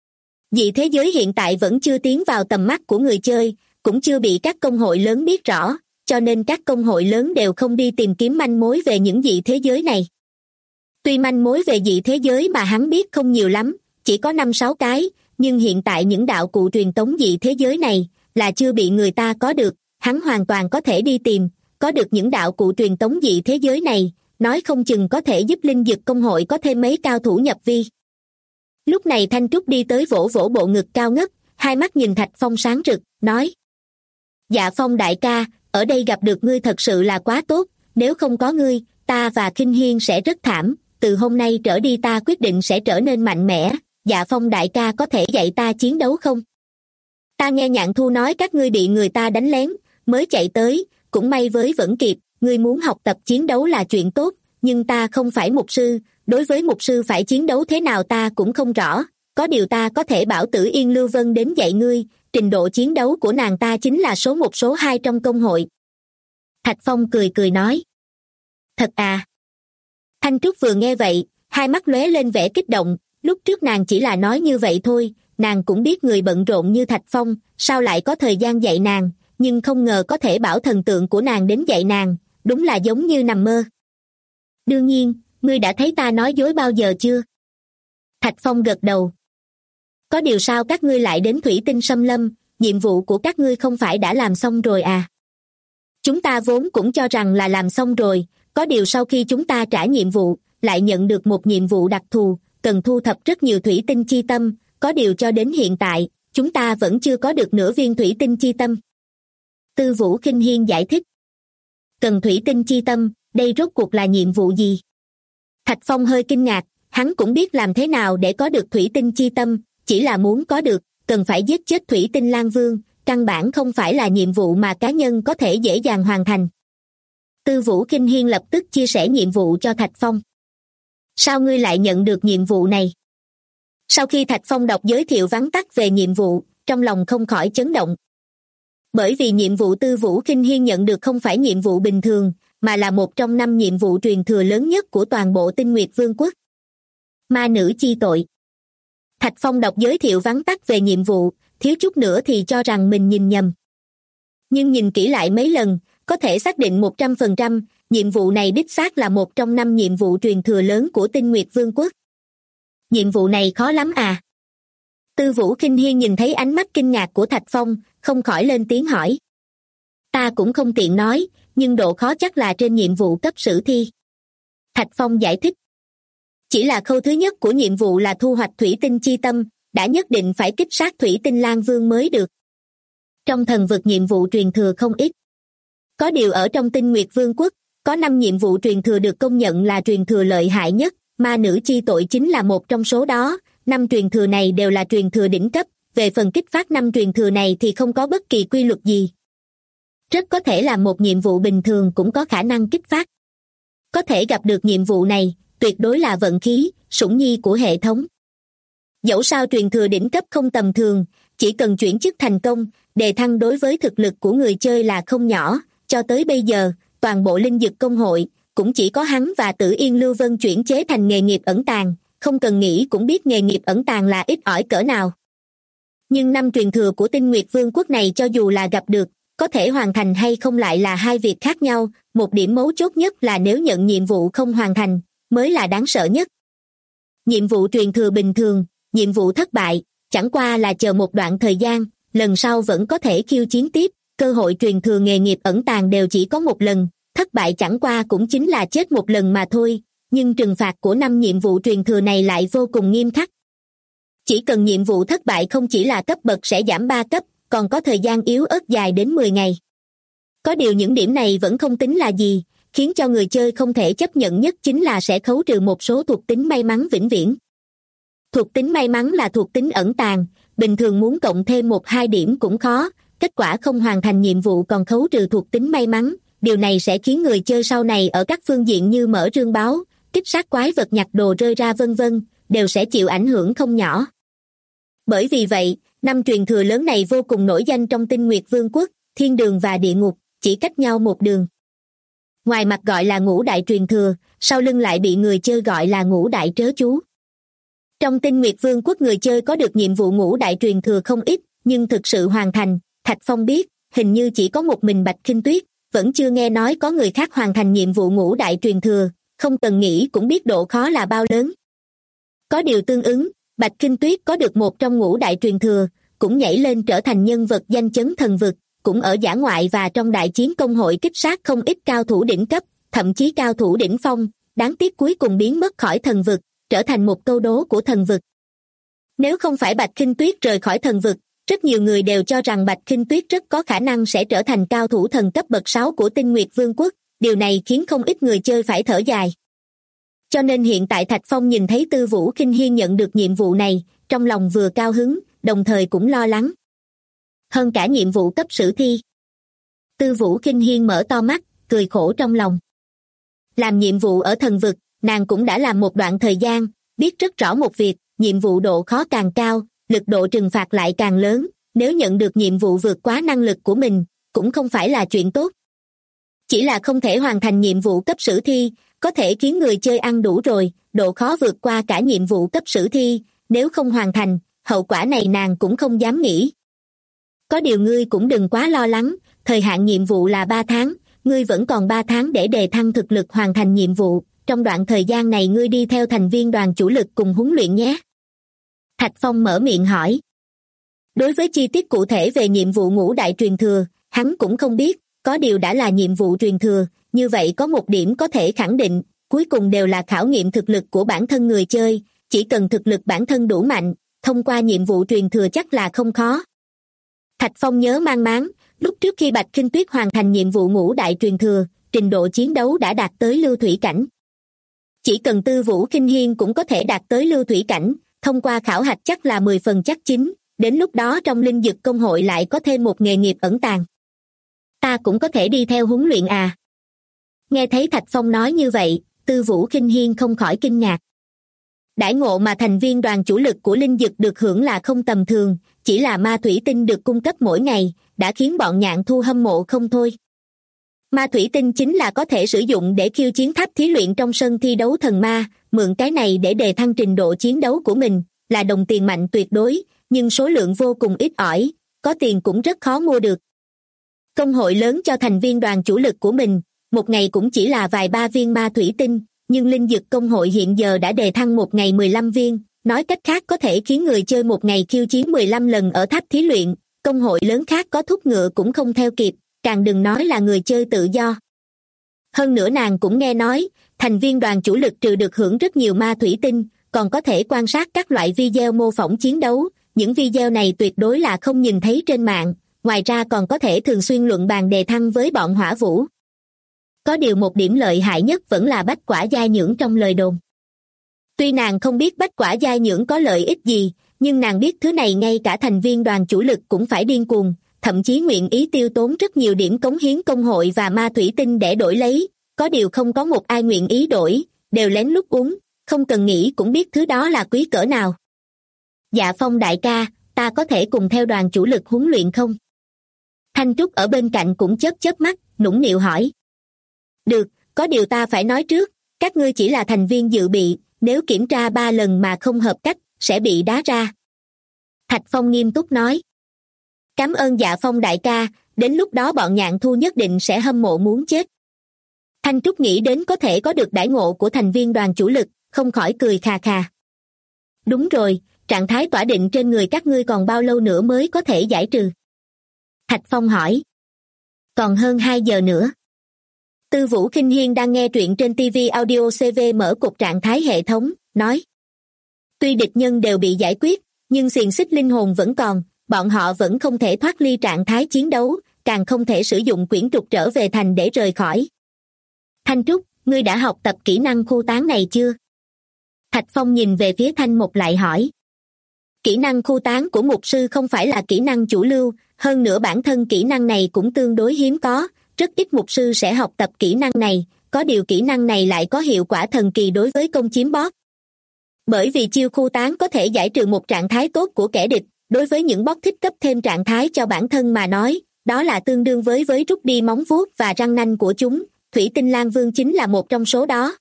Dị thế giới hiện tại vẫn chưa tiến vào tầm mắt của người chơi, cũng chưa bị các công hội lớn biết rõ, cho nên các công hội lớn đều không đi tìm kiếm manh mối về những dị thế giới này. Tuy manh mối về dị thế giới mà hắn biết không nhiều lắm, chỉ có 5-6 cái, nhưng hiện tại những đạo cụ truyền tống dị thế giới này là chưa bị người ta có được, hắn hoàn toàn có thể đi tìm, có được những đạo cụ truyền tống dị thế giới này, nói không chừng có thể giúp linh dực công hội có thêm mấy cao thủ nhập vi. Lúc này Thanh Trúc đi tới vỗ vỗ bộ ngực cao ngất, hai mắt nhìn Thạch Phong sáng rực, nói: Dạ Phong đại ca, ở đây gặp được ngươi thật sự là quá tốt, nếu không có ngươi, ta và Khinh Hiên sẽ rất thảm, từ hôm nay trở đi ta quyết định sẽ trở nên mạnh mẽ, Dạ Phong đại ca có thể dạy ta chiến đấu không? Ta nghe Nhạn Thu nói các ngươi bị người ta đánh lén, mới chạy tới, cũng may với vẫn kịp, ngươi muốn học tập chiến đấu là chuyện tốt, nhưng ta không phải mục sư, đối với mục sư phải chiến đấu thế nào ta cũng không rõ, có điều ta có thể bảo Tử Yên Lưu Vân đến dạy ngươi, trình độ chiến đấu của nàng ta chính là số 1 số 2 trong công hội. Thạch Phong cười cười nói. Thật à? Thanh Trúc vừa nghe vậy, hai mắt lóe lên vẻ kích động, lúc trước nàng chỉ là nói như vậy thôi, nàng cũng biết người bận rộn như Thạch Phong, sao lại có thời gian dạy nàng, nhưng không ngờ có thể bảo thần tượng của nàng đến dạy nàng, đúng là giống như nằm mơ. Đương nhiên, ngươi đã thấy ta nói dối bao giờ chưa? Thạch Phong gật đầu. Có điều sao các ngươi lại đến Thủy Tinh Xâm Lâm, nhiệm vụ của các ngươi không phải đã làm xong rồi à? Chúng ta vốn cũng cho rằng là làm xong rồi, có điều sau khi chúng ta trả nhiệm vụ, lại nhận được một nhiệm vụ đặc thù, cần thu thập rất nhiều thủy tinh chi tâm, có điều cho đến hiện tại, chúng ta vẫn chưa có được nửa viên thủy tinh chi tâm. Tư Vũ Kinh Hiên giải thích. Cần thủy tinh chi tâm, đây rốt cuộc là nhiệm vụ gì? Thạch Phong hơi kinh ngạc, hắn cũng biết làm thế nào để có được thủy tinh chi tâm, chỉ là muốn có được, cần phải giết chết Thủy Tinh Lang Vương, căn bản không phải là nhiệm vụ mà cá nhân có thể dễ dàng hoàn thành. Tư Vũ Kinh Hiên lập tức chia sẻ nhiệm vụ cho Thạch Phong. Sao ngươi lại nhận được nhiệm vụ này? Sau khi Thạch Phong đọc giới thiệu vắn tắt về nhiệm vụ, trong lòng không khỏi chấn động. Bởi vì nhiệm vụ Tư Vũ Kinh Hiên nhận được không phải nhiệm vụ bình thường, mà là một trong 5 nhiệm vụ truyền thừa lớn nhất của toàn bộ Tinh Nguyệt Vương quốc. Ma nữ chi tội. Thạch Phong đọc giới thiệu vắn tắt về nhiệm vụ, thiếu chút nữa thì cho rằng mình nhìn nhầm. Nhưng nhìn kỹ lại mấy lần, có thể xác định 100%, nhiệm vụ này đích xác là một trong 5 nhiệm vụ truyền thừa lớn của Tinh Nguyệt Vương quốc. Nhiệm vụ này khó lắm à? Tư Vũ Kinh Hiên nhìn thấy ánh mắt kinh ngạc của Thạch Phong, không khỏi lên tiếng hỏi. Ta cũng không tiện nói, nhưng độ khó chắc là trên nhiệm vụ cấp sử thi. Thạch Phong giải thích. Chỉ là khâu thứ nhất của nhiệm vụ là thu hoạch thủy tinh chi tâm, đã nhất định phải kích sát Thủy Tinh Lang Vương mới được. Trong thần vực nhiệm vụ truyền thừa không ít. Có điều ở trong Tinh Nguyệt Vương quốc, có 5 nhiệm vụ truyền thừa được công nhận là truyền thừa lợi hại nhất, ma nữ chi tội chính là một trong số đó, 5 truyền thừa này đều là truyền thừa đỉnh cấp, về phần kích phát 5 truyền thừa này thì không có bất kỳ quy luật gì. Rất có thể là một nhiệm vụ bình thường cũng có khả năng kích phát. Có thể gặp được nhiệm vụ này, tuyệt đối là vận khí, sủng nhi của hệ thống. Dẫu sao truyền thừa đỉnh cấp không tầm thường, chỉ cần chuyển chức thành công, đề thăng đối với thực lực của người chơi là không nhỏ, cho tới bây giờ, toàn bộ linh dực công hội, cũng chỉ có hắn và Tử Yên Lưu Vân chuyển chế thành nghề nghiệp ẩn tàng, không cần nghĩ cũng biết nghề nghiệp ẩn tàng là ít ỏi cỡ nào. Nhưng 5 truyền thừa của Tinh Nguyệt Vương quốc này cho dù là gặp được, có thể hoàn thành hay không lại là hai việc khác nhau, một điểm mấu chốt nhất là nếu nhận nhiệm vụ không hoàn thành, mới là đáng sợ nhất. Nhiệm vụ truyền thừa bình thường, nhiệm vụ thất bại, chẳng qua là chờ một đoạn thời gian, lần sau vẫn có thể khiêu chiến tiếp, cơ hội truyền thừa nghề nghiệp ẩn tàng đều chỉ có một lần, thất bại chẳng qua cũng chính là chết một lần mà thôi, nhưng trừng phạt của 5 nhiệm vụ truyền thừa này lại vô cùng nghiêm khắc. Chỉ cần nhiệm vụ thất bại không chỉ là cấp bậc sẽ giảm 3 cấp, còn có thời gian yếu ớt dài đến 10 ngày. Có điều những điểm này vẫn không tính là gì, khiến cho người chơi không thể chấp nhận nhất chính là sẽ khấu trừ một số thuộc tính may mắn vĩnh viễn. Thuộc tính may mắn là thuộc tính ẩn tàng, bình thường muốn cộng thêm 1-2 điểm cũng khó, kết quả không hoàn thành nhiệm vụ còn khấu trừ thuộc tính may mắn, điều này sẽ khiến người chơi sau này ở các phương diện như mở rương báo, kích sát quái vật nhặt đồ rơi ra vân vân, đều sẽ chịu ảnh hưởng không nhỏ. Bởi vì vậy, 5 truyền thừa lớn này vô cùng nổi danh trong Tinh Nguyệt Vương quốc, thiên đường và địa ngục, chỉ cách nhau một đường. Ngoài mặt gọi là ngũ đại truyền thừa, sau lưng lại bị người chơi gọi là ngũ đại trớ chú. Trong Tinh Nguyệt Vương quốc người chơi có được nhiệm vụ ngũ đại truyền thừa không ít, nhưng thực sự hoàn thành, Thạch Phong biết, hình như chỉ có một mình Bạch Khinh Tuyết, vẫn chưa nghe nói có người khác hoàn thành nhiệm vụ ngũ đại truyền thừa, không cần nghĩ cũng biết độ khó là bao lớn. Có điều tương ứng, Bạch Khinh Tuyết có được một trong ngũ đại truyền thừa, cũng nhảy lên trở thành nhân vật danh chấn thần vực, cũng ở dã ngoại và trong đại chiến công hội kích sát không ít cao thủ đỉnh cấp, thậm chí cao thủ đỉnh phong, đáng tiếc cuối cùng biến mất khỏi thần vực, trở thành một câu đố của thần vực. Nếu không phải Bạch Khinh Tuyết rời khỏi thần vực, rất nhiều người đều cho rằng Bạch Khinh Tuyết rất có khả năng sẽ trở thành cao thủ thần cấp bậc 6 của Tinh Nguyệt Vương quốc, điều này khiến không ít người chơi phải thở dài. Cho nên hiện tại Thạch Phong nhìn thấy Tư Vũ Khinh Hiên nhận được nhiệm vụ này, trong lòng vừa cao hứng, đồng thời cũng lo lắng. Hơn cả nhiệm vụ cấp sử thi. Tư Vũ Khinh Hiên mở to mắt, cười khổ trong lòng. Làm nhiệm vụ ở thần vực, nàng cũng đã làm một đoạn thời gian, biết rất rõ một việc, nhiệm vụ độ khó càng cao, lực độ trừng phạt lại càng lớn, nếu nhận được nhiệm vụ vượt quá năng lực của mình, cũng không phải là chuyện tốt. Chỉ là không thể hoàn thành nhiệm vụ cấp sử thi, có thể khiến người chơi ăn đủ rồi, độ khó vượt qua cả nhiệm vụ cấp sử thi, nếu không hoàn thành, hậu quả này nàng cũng không dám nghĩ. Có điều ngươi cũng đừng quá lo lắng, thời hạn nhiệm vụ là 3 tháng, ngươi vẫn còn 3 tháng để đề thăng thực lực hoàn thành nhiệm vụ, trong đoạn thời gian này ngươi đi theo thành viên đoàn chủ lực cùng huấn luyện nhé. Thạch Phong mở miệng hỏi. Đối với chi tiết cụ thể về nhiệm vụ ngũ đại truyền thừa, hắn cũng không biết, có điều đã là nhiệm vụ truyền thừa, như vậy có một điểm có thể khẳng định, cuối cùng đều là khảo nghiệm thực lực của bản thân người chơi, chỉ cần thực lực bản thân đủ mạnh, thông qua nhiệm vụ truyền thừa chắc là không khó. Thạch Phong nhớ mang máng, lúc trước khi Bạch Khinh Tuyết hoàn thành nhiệm vụ ngũ đại truyền thừa, trình độ chiến đấu đã đạt tới lưu thủy cảnh. Chỉ cần Tư Vũ Khinh Hiên cũng có thể đạt tới lưu thủy cảnh, thông qua khảo hạch chắc là 10 phần chắc chín, đến lúc đó trong linh dực công hội lại có thêm một nghề nghiệp ẩn tàng. Ta cũng có thể đi theo huấn luyện à? Nghe thấy Thạch Phong nói như vậy, Tư Vũ Khinh Hiên không khỏi kinh ngạc. Đãi ngộ mà thành viên đoàn chủ lực của linh dực được hưởng là không tầm thường, chỉ là ma thủy tinh được cung cấp mỗi ngày, đã khiến bọn Nhạn Thu hâm mộ không thôi. Ma thủy tinh chính là có thể sử dụng để khiêu chiến tháp thí luyện trong sân thi đấu thần ma, mượn cái này để đề thăng trình độ chiến đấu của mình, là đồng tiền mạnh tuyệt đối, nhưng số lượng vô cùng ít ỏi, có tiền cũng rất khó mua được. Công hội lớn cho thành viên đoàn chủ lực của mình, một ngày cũng chỉ là vài 3 viên ma thủy tinh, nhưng linh dực công hội hiện giờ đã đề thăng một ngày 15 viên, nói cách khác có thể khiến người chơi một ngày khiêu chiến 15 lần ở tháp thí luyện, công hội lớn khác có thúc ngựa cũng không theo kịp, càng đừng nói là người chơi tự do. Hơn nữa nàng cũng nghe nói, thành viên đoàn chủ lực trừ được hưởng rất nhiều ma thủy tinh, còn có thể quan sát các loại video mô phỏng chiến đấu, những video này tuyệt đối là không nhìn thấy trên mạng, ngoài ra còn có thể thường xuyên luận bàn đề thăng với bọn hỏa vũ. Có điều một điểm lợi hại nhất vẫn là bách quả giai nhưỡng trong lời đồn. Tuy nàng không biết bách quả giai nhưỡng có lợi ích gì, nhưng nàng biết thứ này ngay cả thành viên đoàn chủ lực cũng phải điên cuồng, thậm chí nguyện ý tiêu tốn rất nhiều điểm cống hiến công hội và ma thủy tinh để đổi lấy, có điều không có một ai nguyện ý đổi, đều lén lút uống, không cần nghĩ cũng biết thứ đó là quý cỡ nào. Dạ Phong đại ca, ta có thể cùng theo đoàn chủ lực huấn luyện không? Thanh Trúc ở bên cạnh cũng chớp chớp mắt, nũng nịu hỏi. Được, có điều ta phải nói trước, các ngươi chỉ là thành viên dự bị, nếu kiểm tra 3 lần mà không hợp cách, sẽ bị đá ra. Thạch Phong nghiêm túc nói. Cảm ơn Dạ Phong đại ca, đến lúc đó bọn Nhạn Thu nhất định sẽ hâm mộ muốn chết. Thanh Trúc nghĩ đến có thể có được đãi ngộ của thành viên đoàn chủ lực, không khỏi cười khà khà. Đúng rồi, trạng thái tỏa định trên người các ngươi còn bao lâu nữa mới có thể giải trừ? Thạch Phong hỏi. Còn hơn 2 giờ nữa. Tư Vũ Khinh Hiên đang nghe truyện trên TV Audio CV mở cục trạng thái hệ thống, nói. Tuy địch nhân đều bị giải quyết, nhưng xiềng xích linh hồn vẫn còn, bọn họ vẫn không thể thoát ly trạng thái chiến đấu, càng không thể sử dụng quyển trục trở về thành để rời khỏi. Thanh Trúc, ngươi đã học tập kỹ năng khu tán này chưa? Thạch Phong nhìn về phía Thanh Mục lại hỏi. Kỹ năng khu tán của mục sư không phải là kỹ năng chủ lưu, hơn nữa bản thân kỹ năng này cũng tương đối hiếm có, rất ít mục sư sẽ học tập kỹ năng này, có điều kỹ năng này lại có hiệu quả thần kỳ đối với công chiếm boss. Bởi vì chiêu khu tán có thể giải trừ một trạng thái tốt của kẻ địch, đối với những boss thích cấp thêm trạng thái cho bản thân mà nói, đó là tương đương với rút đi móng vuốt và răng nanh của chúng, Thủy Tinh Lang Vương chính là một trong số đó.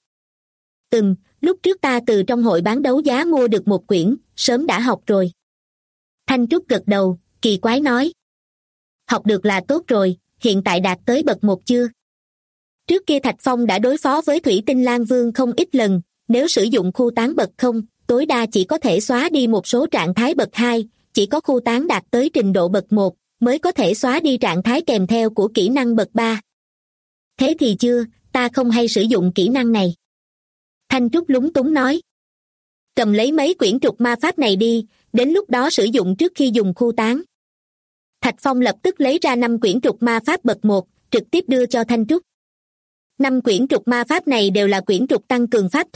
Lúc trước ta từ trong hội bán đấu giá mua được một quyển, sớm đã học rồi. Thanh Trúc gật đầu, kỳ quái nói. Học được là tốt rồi, hiện tại đạt tới bậc 1 chưa? Trước kia Thạch Phong đã đối phó với Thủy Tinh Lang Vương không ít lần, nếu sử dụng khu tán bậc 0, tối đa chỉ có thể xóa đi một số trạng thái bậc 2, chỉ có khu tán đạt tới trình độ bậc 1, mới có thể xóa đi trạng thái kèm theo của kỹ năng bậc 3. Thế thì chưa, ta không hay sử dụng kỹ năng này. Thanh Trúc lúng túng nói. Cầm lấy mấy quyển trục ma pháp này đi, đến lúc đó sử dụng trước khi dùng khu tán. Thạch Phong lập tức lấy ra 5 quyển trục ma pháp bậc 1, trực tiếp đưa cho Thanh Trúc. 5 quyển trục ma pháp này đều là quyển trục tăng cường pháp thuật,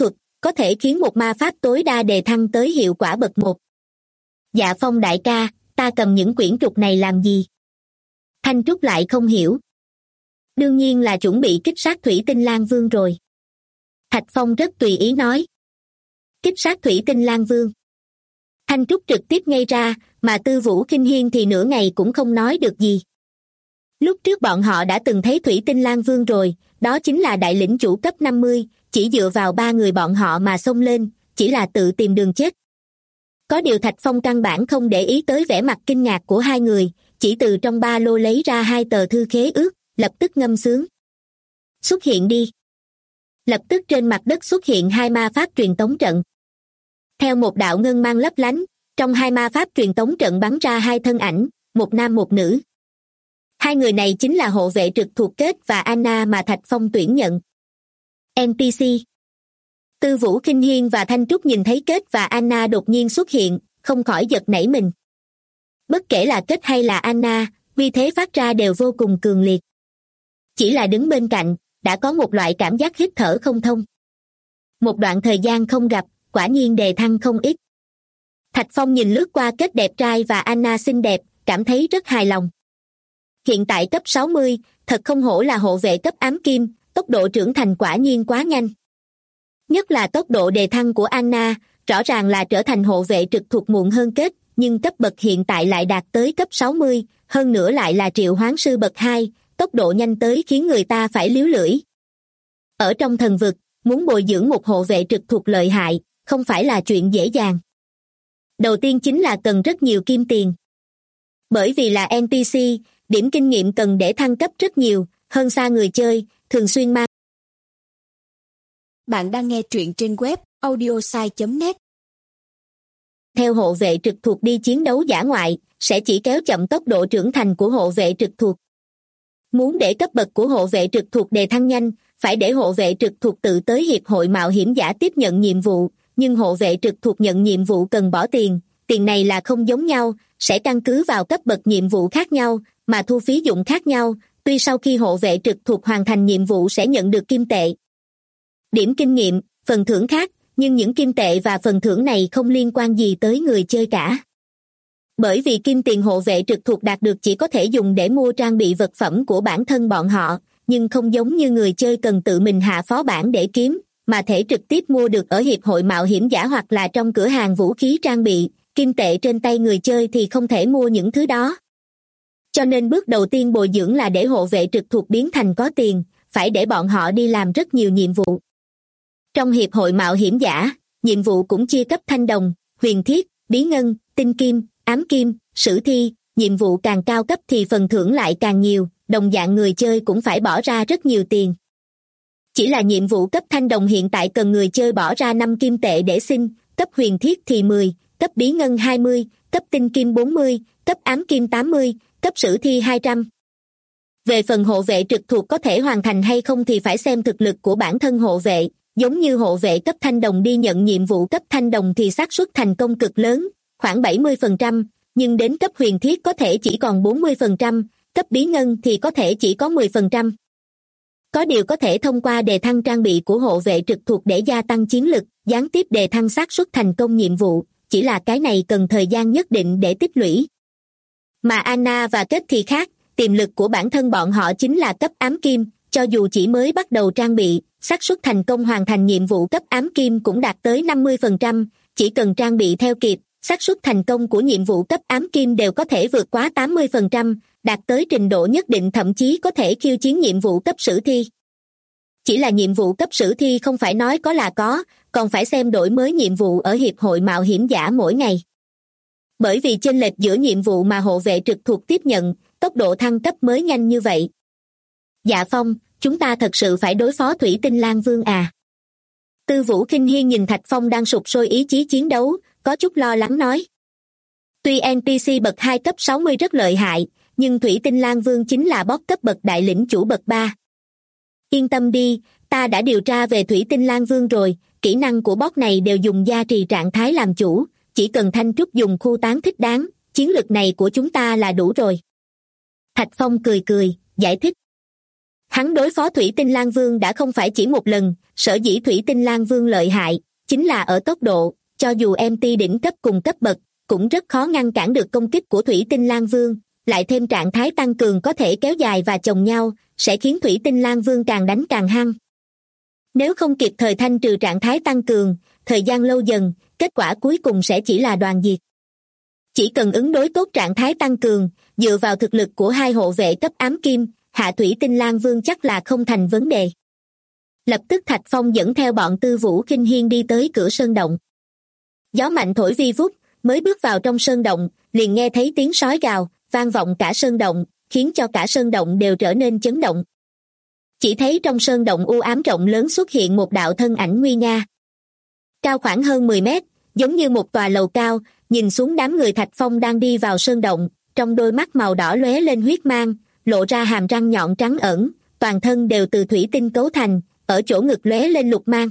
có thể khiến một ma pháp tối đa đề thăng tới hiệu quả bậc 1. Dạ Phong đại ca, ta cầm những quyển trục này làm gì? Thanh Trúc lại không hiểu. Đương nhiên là chuẩn bị kích sát Thủy Tinh Lang Vương rồi. Thạch Phong rất tùy ý nói. Kích sát Thủy Tinh Lang Vương. Thanh Trúc trực tiếp ngây ra, mà Tư Vũ Khinh Hiên thì nửa ngày cũng không nói được gì. Lúc trước bọn họ đã từng thấy Thủy Tinh Lang Vương rồi, đó chính là đại lĩnh chủ cấp 50, chỉ dựa vào 3 người bọn họ mà xông lên, chỉ là tự tìm đường chết. Có điều Thạch Phong căn bản không để ý tới vẻ mặt kinh ngạc của hai người, chỉ từ trong ba lô lấy ra 2 tờ thư khế ước, lập tức ngâm sướng. Xuất hiện đi. Lập tức trên mặt đất xuất hiện 2 ma pháp truyền tống trận. Theo một đạo ngân mang lấp lánh, trong 2 ma pháp truyền tống trận bắn ra 2 thân ảnh, một nam một nữ. 2 người này chính là hộ vệ trực thuộc Kết và Anna mà Thạch Phong tuyển nhận. NPC. Tư Vũ Khinh Hiên và Thanh Trúc nhìn thấy Kết và Anna đột nhiên xuất hiện, không khỏi giật nảy mình. Bất kể là Kết hay là Anna, uy thế phát ra đều vô cùng cường liệt. Chỉ là đứng bên cạnh, đã có một loại cảm giác hít thở không thông. Một đoạn thời gian không gặp, quả nhiên đề thăng không ít. Thạch Phong nhìn lướt qua Kết đẹp trai và Anna xinh đẹp, cảm thấy rất hài lòng. Hiện tại cấp 60, thật không hổ là hộ vệ cấp ám kim, tốc độ trưởng thành quả nhiên quá nhanh. Nhất là tốc độ đề thăng của Anna, rõ ràng là trở thành hộ vệ trực thuộc muộn hơn Kết, nhưng cấp bậc hiện tại lại đạt tới cấp 60, hơn nữa lại là triệu hoán sư bậc 2, tốc độ nhanh tới khiến người ta phải líu lưỡi. Ở trong thần vực, muốn bồi dưỡng một hộ vệ trực thuộc lợi hại, không phải là chuyện dễ dàng. Đầu tiên chính là cần rất nhiều kim tiền. Bởi vì là NPC, điểm kinh nghiệm cần để thăng cấp rất nhiều, hơn xa người chơi, thường xuyên mang. Bạn đang nghe truyện trên web audiosai.net. Theo hộ vệ trực thuộc đi chiến đấu dã ngoại, sẽ chỉ kéo chậm tốc độ trưởng thành của hộ vệ trực thuộc. Muốn để cấp bậc của hộ vệ trực thuộc đề thăng nhanh, phải để hộ vệ trực thuộc tự tới hiệp hội mạo hiểm giả tiếp nhận nhiệm vụ, nhưng hộ vệ trực thuộc nhận nhiệm vụ cần bỏ tiền, tiền này là không giống nhau, sẽ căn cứ vào cấp bậc nhiệm vụ khác nhau, mà thu phí dụng khác nhau, tuy sau khi hộ vệ trực thuộc hoàn thành nhiệm vụ sẽ nhận được kim tệ. Điểm kinh nghiệm, phần thưởng khác, nhưng những kim tệ và phần thưởng này không liên quan gì tới người chơi cả. Bởi vì kim tiền hộ vệ trực thuộc đạt được chỉ có thể dùng để mua trang bị vật phẩm của bản thân bọn họ, nhưng không giống như người chơi cần tự mình hạ phó bản để kiếm, mà thể trực tiếp mua được ở hiệp hội mạo hiểm giả hoặc là trong cửa hàng vũ khí trang bị, kim tệ trên tay người chơi thì không thể mua những thứ đó. Cho nên bước đầu tiên bồi dưỡng là để hộ vệ trực thuộc biến thành có tiền, phải để bọn họ đi làm rất nhiều nhiệm vụ. Trong hiệp hội mạo hiểm giả, nhiệm vụ cũng chia cấp thanh đồng, huyền thiết, bí ngân, tinh kim, ám kim, sử thi, nhiệm vụ càng cao cấp thì phần thưởng lại càng nhiều, đồng dạng người chơi cũng phải bỏ ra rất nhiều tiền. Chỉ là nhiệm vụ cấp thanh đồng hiện tại cần người chơi bỏ ra 5 kim tệ để xin, cấp huyền thiết thì 10, cấp bí ngân 20, cấp tinh kim 40, cấp ám kim 80, cấp sử thi 200. Về phần hộ vệ trực thuộc có thể hoàn thành hay không thì phải xem thực lực của bản thân hộ vệ, giống như hộ vệ cấp thanh đồng đi nhận nhiệm vụ cấp thanh đồng thì xác suất thành công cực lớn, khoảng 70%, nhưng đến cấp huyền thiết có thể chỉ còn 40%, cấp bí ngân thì có thể chỉ có 10%. Có điều có thể thông qua đề thăng trang bị của hộ vệ trực thuộc để gia tăng chiến lực, gián tiếp đề thăng xác suất thành công nhiệm vụ, chỉ là cái này cần thời gian nhất định để tích lũy. Mà Anna và Kết thì khác, tiềm lực của bản thân bọn họ chính là cấp ám kim, cho dù chỉ mới bắt đầu trang bị, xác suất thành công hoàn thành nhiệm vụ cấp ám kim cũng đạt tới 50%, chỉ cần trang bị theo kịp, xác suất thành công của nhiệm vụ cấp ám kim đều có thể vượt quá 80%, đạt tới trình độ nhất định thậm chí có thể khiêu chiến nhiệm vụ cấp sử thi. Chỉ là nhiệm vụ cấp sử thi không phải nói có là có, còn phải xem đổi mới nhiệm vụ ở hiệp hội mạo hiểm giả mỗi ngày. Bởi vì chênh lệch giữa nhiệm vụ mà hộ vệ trực thuộc tiếp nhận, tốc độ thăng cấp mới nhanh như vậy. Dạ Phong, chúng ta thật sự phải đối phó Thủy Tinh Lang Vương à? Tư Vũ Khinh Hiên nhìn Thạch Phong đang sục sôi ý chí chiến đấu, có chút lo lắng nói. Tuy NPC bậc 2 cấp 60 rất lợi hại, nhưng Thủy Tinh Lang Vương chính là boss cấp bậc đại lĩnh chủ bậc 3. Yên tâm đi, ta đã điều tra về Thủy Tinh Lang Vương rồi, kỹ năng của boss này đều dùng gia trì trạng thái làm chủ, chỉ cần Thanh Trúc dùng khu tán thích đáng, chiến lực này của chúng ta là đủ rồi. Thạch Phong cười cười, giải thích. Hắn đối phó Thủy Tinh Lang Vương đã không phải chỉ một lần, sở dĩ Thủy Tinh Lang Vương lợi hại, chính là ở tốc độ, cho dù MT đỉnh cấp cùng cấp bậc, cũng rất khó ngăn cản được công kích của Thủy Tinh Lang Vương, lại thêm trạng thái tăng cường có thể kéo dài và chồng nhau, sẽ khiến Thủy Tinh Lang Vương càng đánh càng hăng. Nếu không kịp thời thanh trừ trạng thái tăng cường, thời gian lâu dần, kết quả cuối cùng sẽ chỉ là đoàn diệt. Chỉ cần ứng đối tốt trạng thái tăng cường, dựa vào thực lực của hai hộ vệ cấp ám kim, hạ Thủy Tinh Lang Vương chắc là không thành vấn đề. Lập tức Thạch Phong dẫn theo bọn Tư Vũ Kinh Hiên đi tới cửa sơn động. Gió mạnh thổi vi vút, mới bước vào trong sơn động, liền nghe thấy tiếng sói gào, vang vọng cả sơn động, khiến cho cả sơn động đều trở nên chấn động. Chỉ thấy trong sơn động u ám rộng lớn xuất hiện một đạo thân ảnh nguy nga. Cao khoảng hơn 10 mét, giống như một tòa lầu cao, nhìn xuống đám người Thạch Phong đang đi vào sơn động, trong đôi mắt màu đỏ lóe lên huyết mang, lộ ra hàm răng nhọn trắng ẩn, toàn thân đều từ thủy tinh cấu thành, ở chỗ ngực lóe lên lục mang.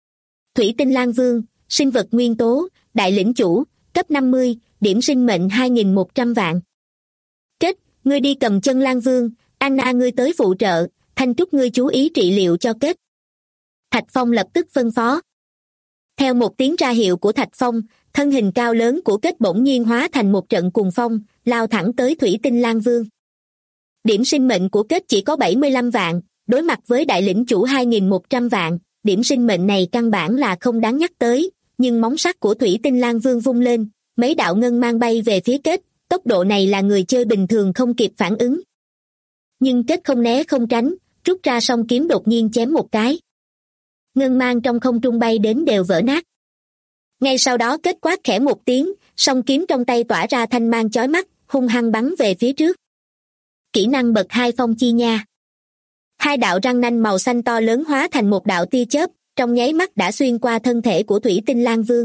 Thủy Tinh Lang Vương, sinh vật nguyên tố, đại lĩnh chủ, cấp 50, điểm sinh mệnh 2.100 vạn. Kết, ngươi đi cầm chân Lang Vương, Anna ngươi tới phụ trợ, Thanh Trúc ngươi chú ý trị liệu cho Kết. Thạch Phong lập tức phân phó. Theo một tiếng ra hiệu của Thạch Phong, thân hình cao lớn của Kết bỗng nhiên hóa thành một trận cuồng phong, lao thẳng tới Thủy Tinh Lang Vương. Điểm sinh mệnh của Kết chỉ có 75 vạn, đối mặt với đại lĩnh chủ 2.100 vạn, điểm sinh mệnh này căn bản là không đáng nhắc tới, nhưng móng sắt của Thủy Tinh Lang Vương vung lên, mấy đạo ngân mang bay về phía Kết, tốc độ này là người chơi bình thường không kịp phản ứng. Nhưng Kết không né không tránh, rút ra song kiếm đột nhiên chém một cái. Ngân mang trong không trung bay đến đều vỡ nát. Ngay sau đó Kết quát khẽ một tiếng, song kiếm trong tay tỏa ra thanh mang chói mắt, hung hăng bắn về phía trước. Kỹ năng bậc 2 Phong Chi Nha. Hai đạo răng nanh màu xanh to lớn hóa thành một đạo tia chớp, trong nháy mắt đã xuyên qua thân thể của Thủy Tinh Lang Vương.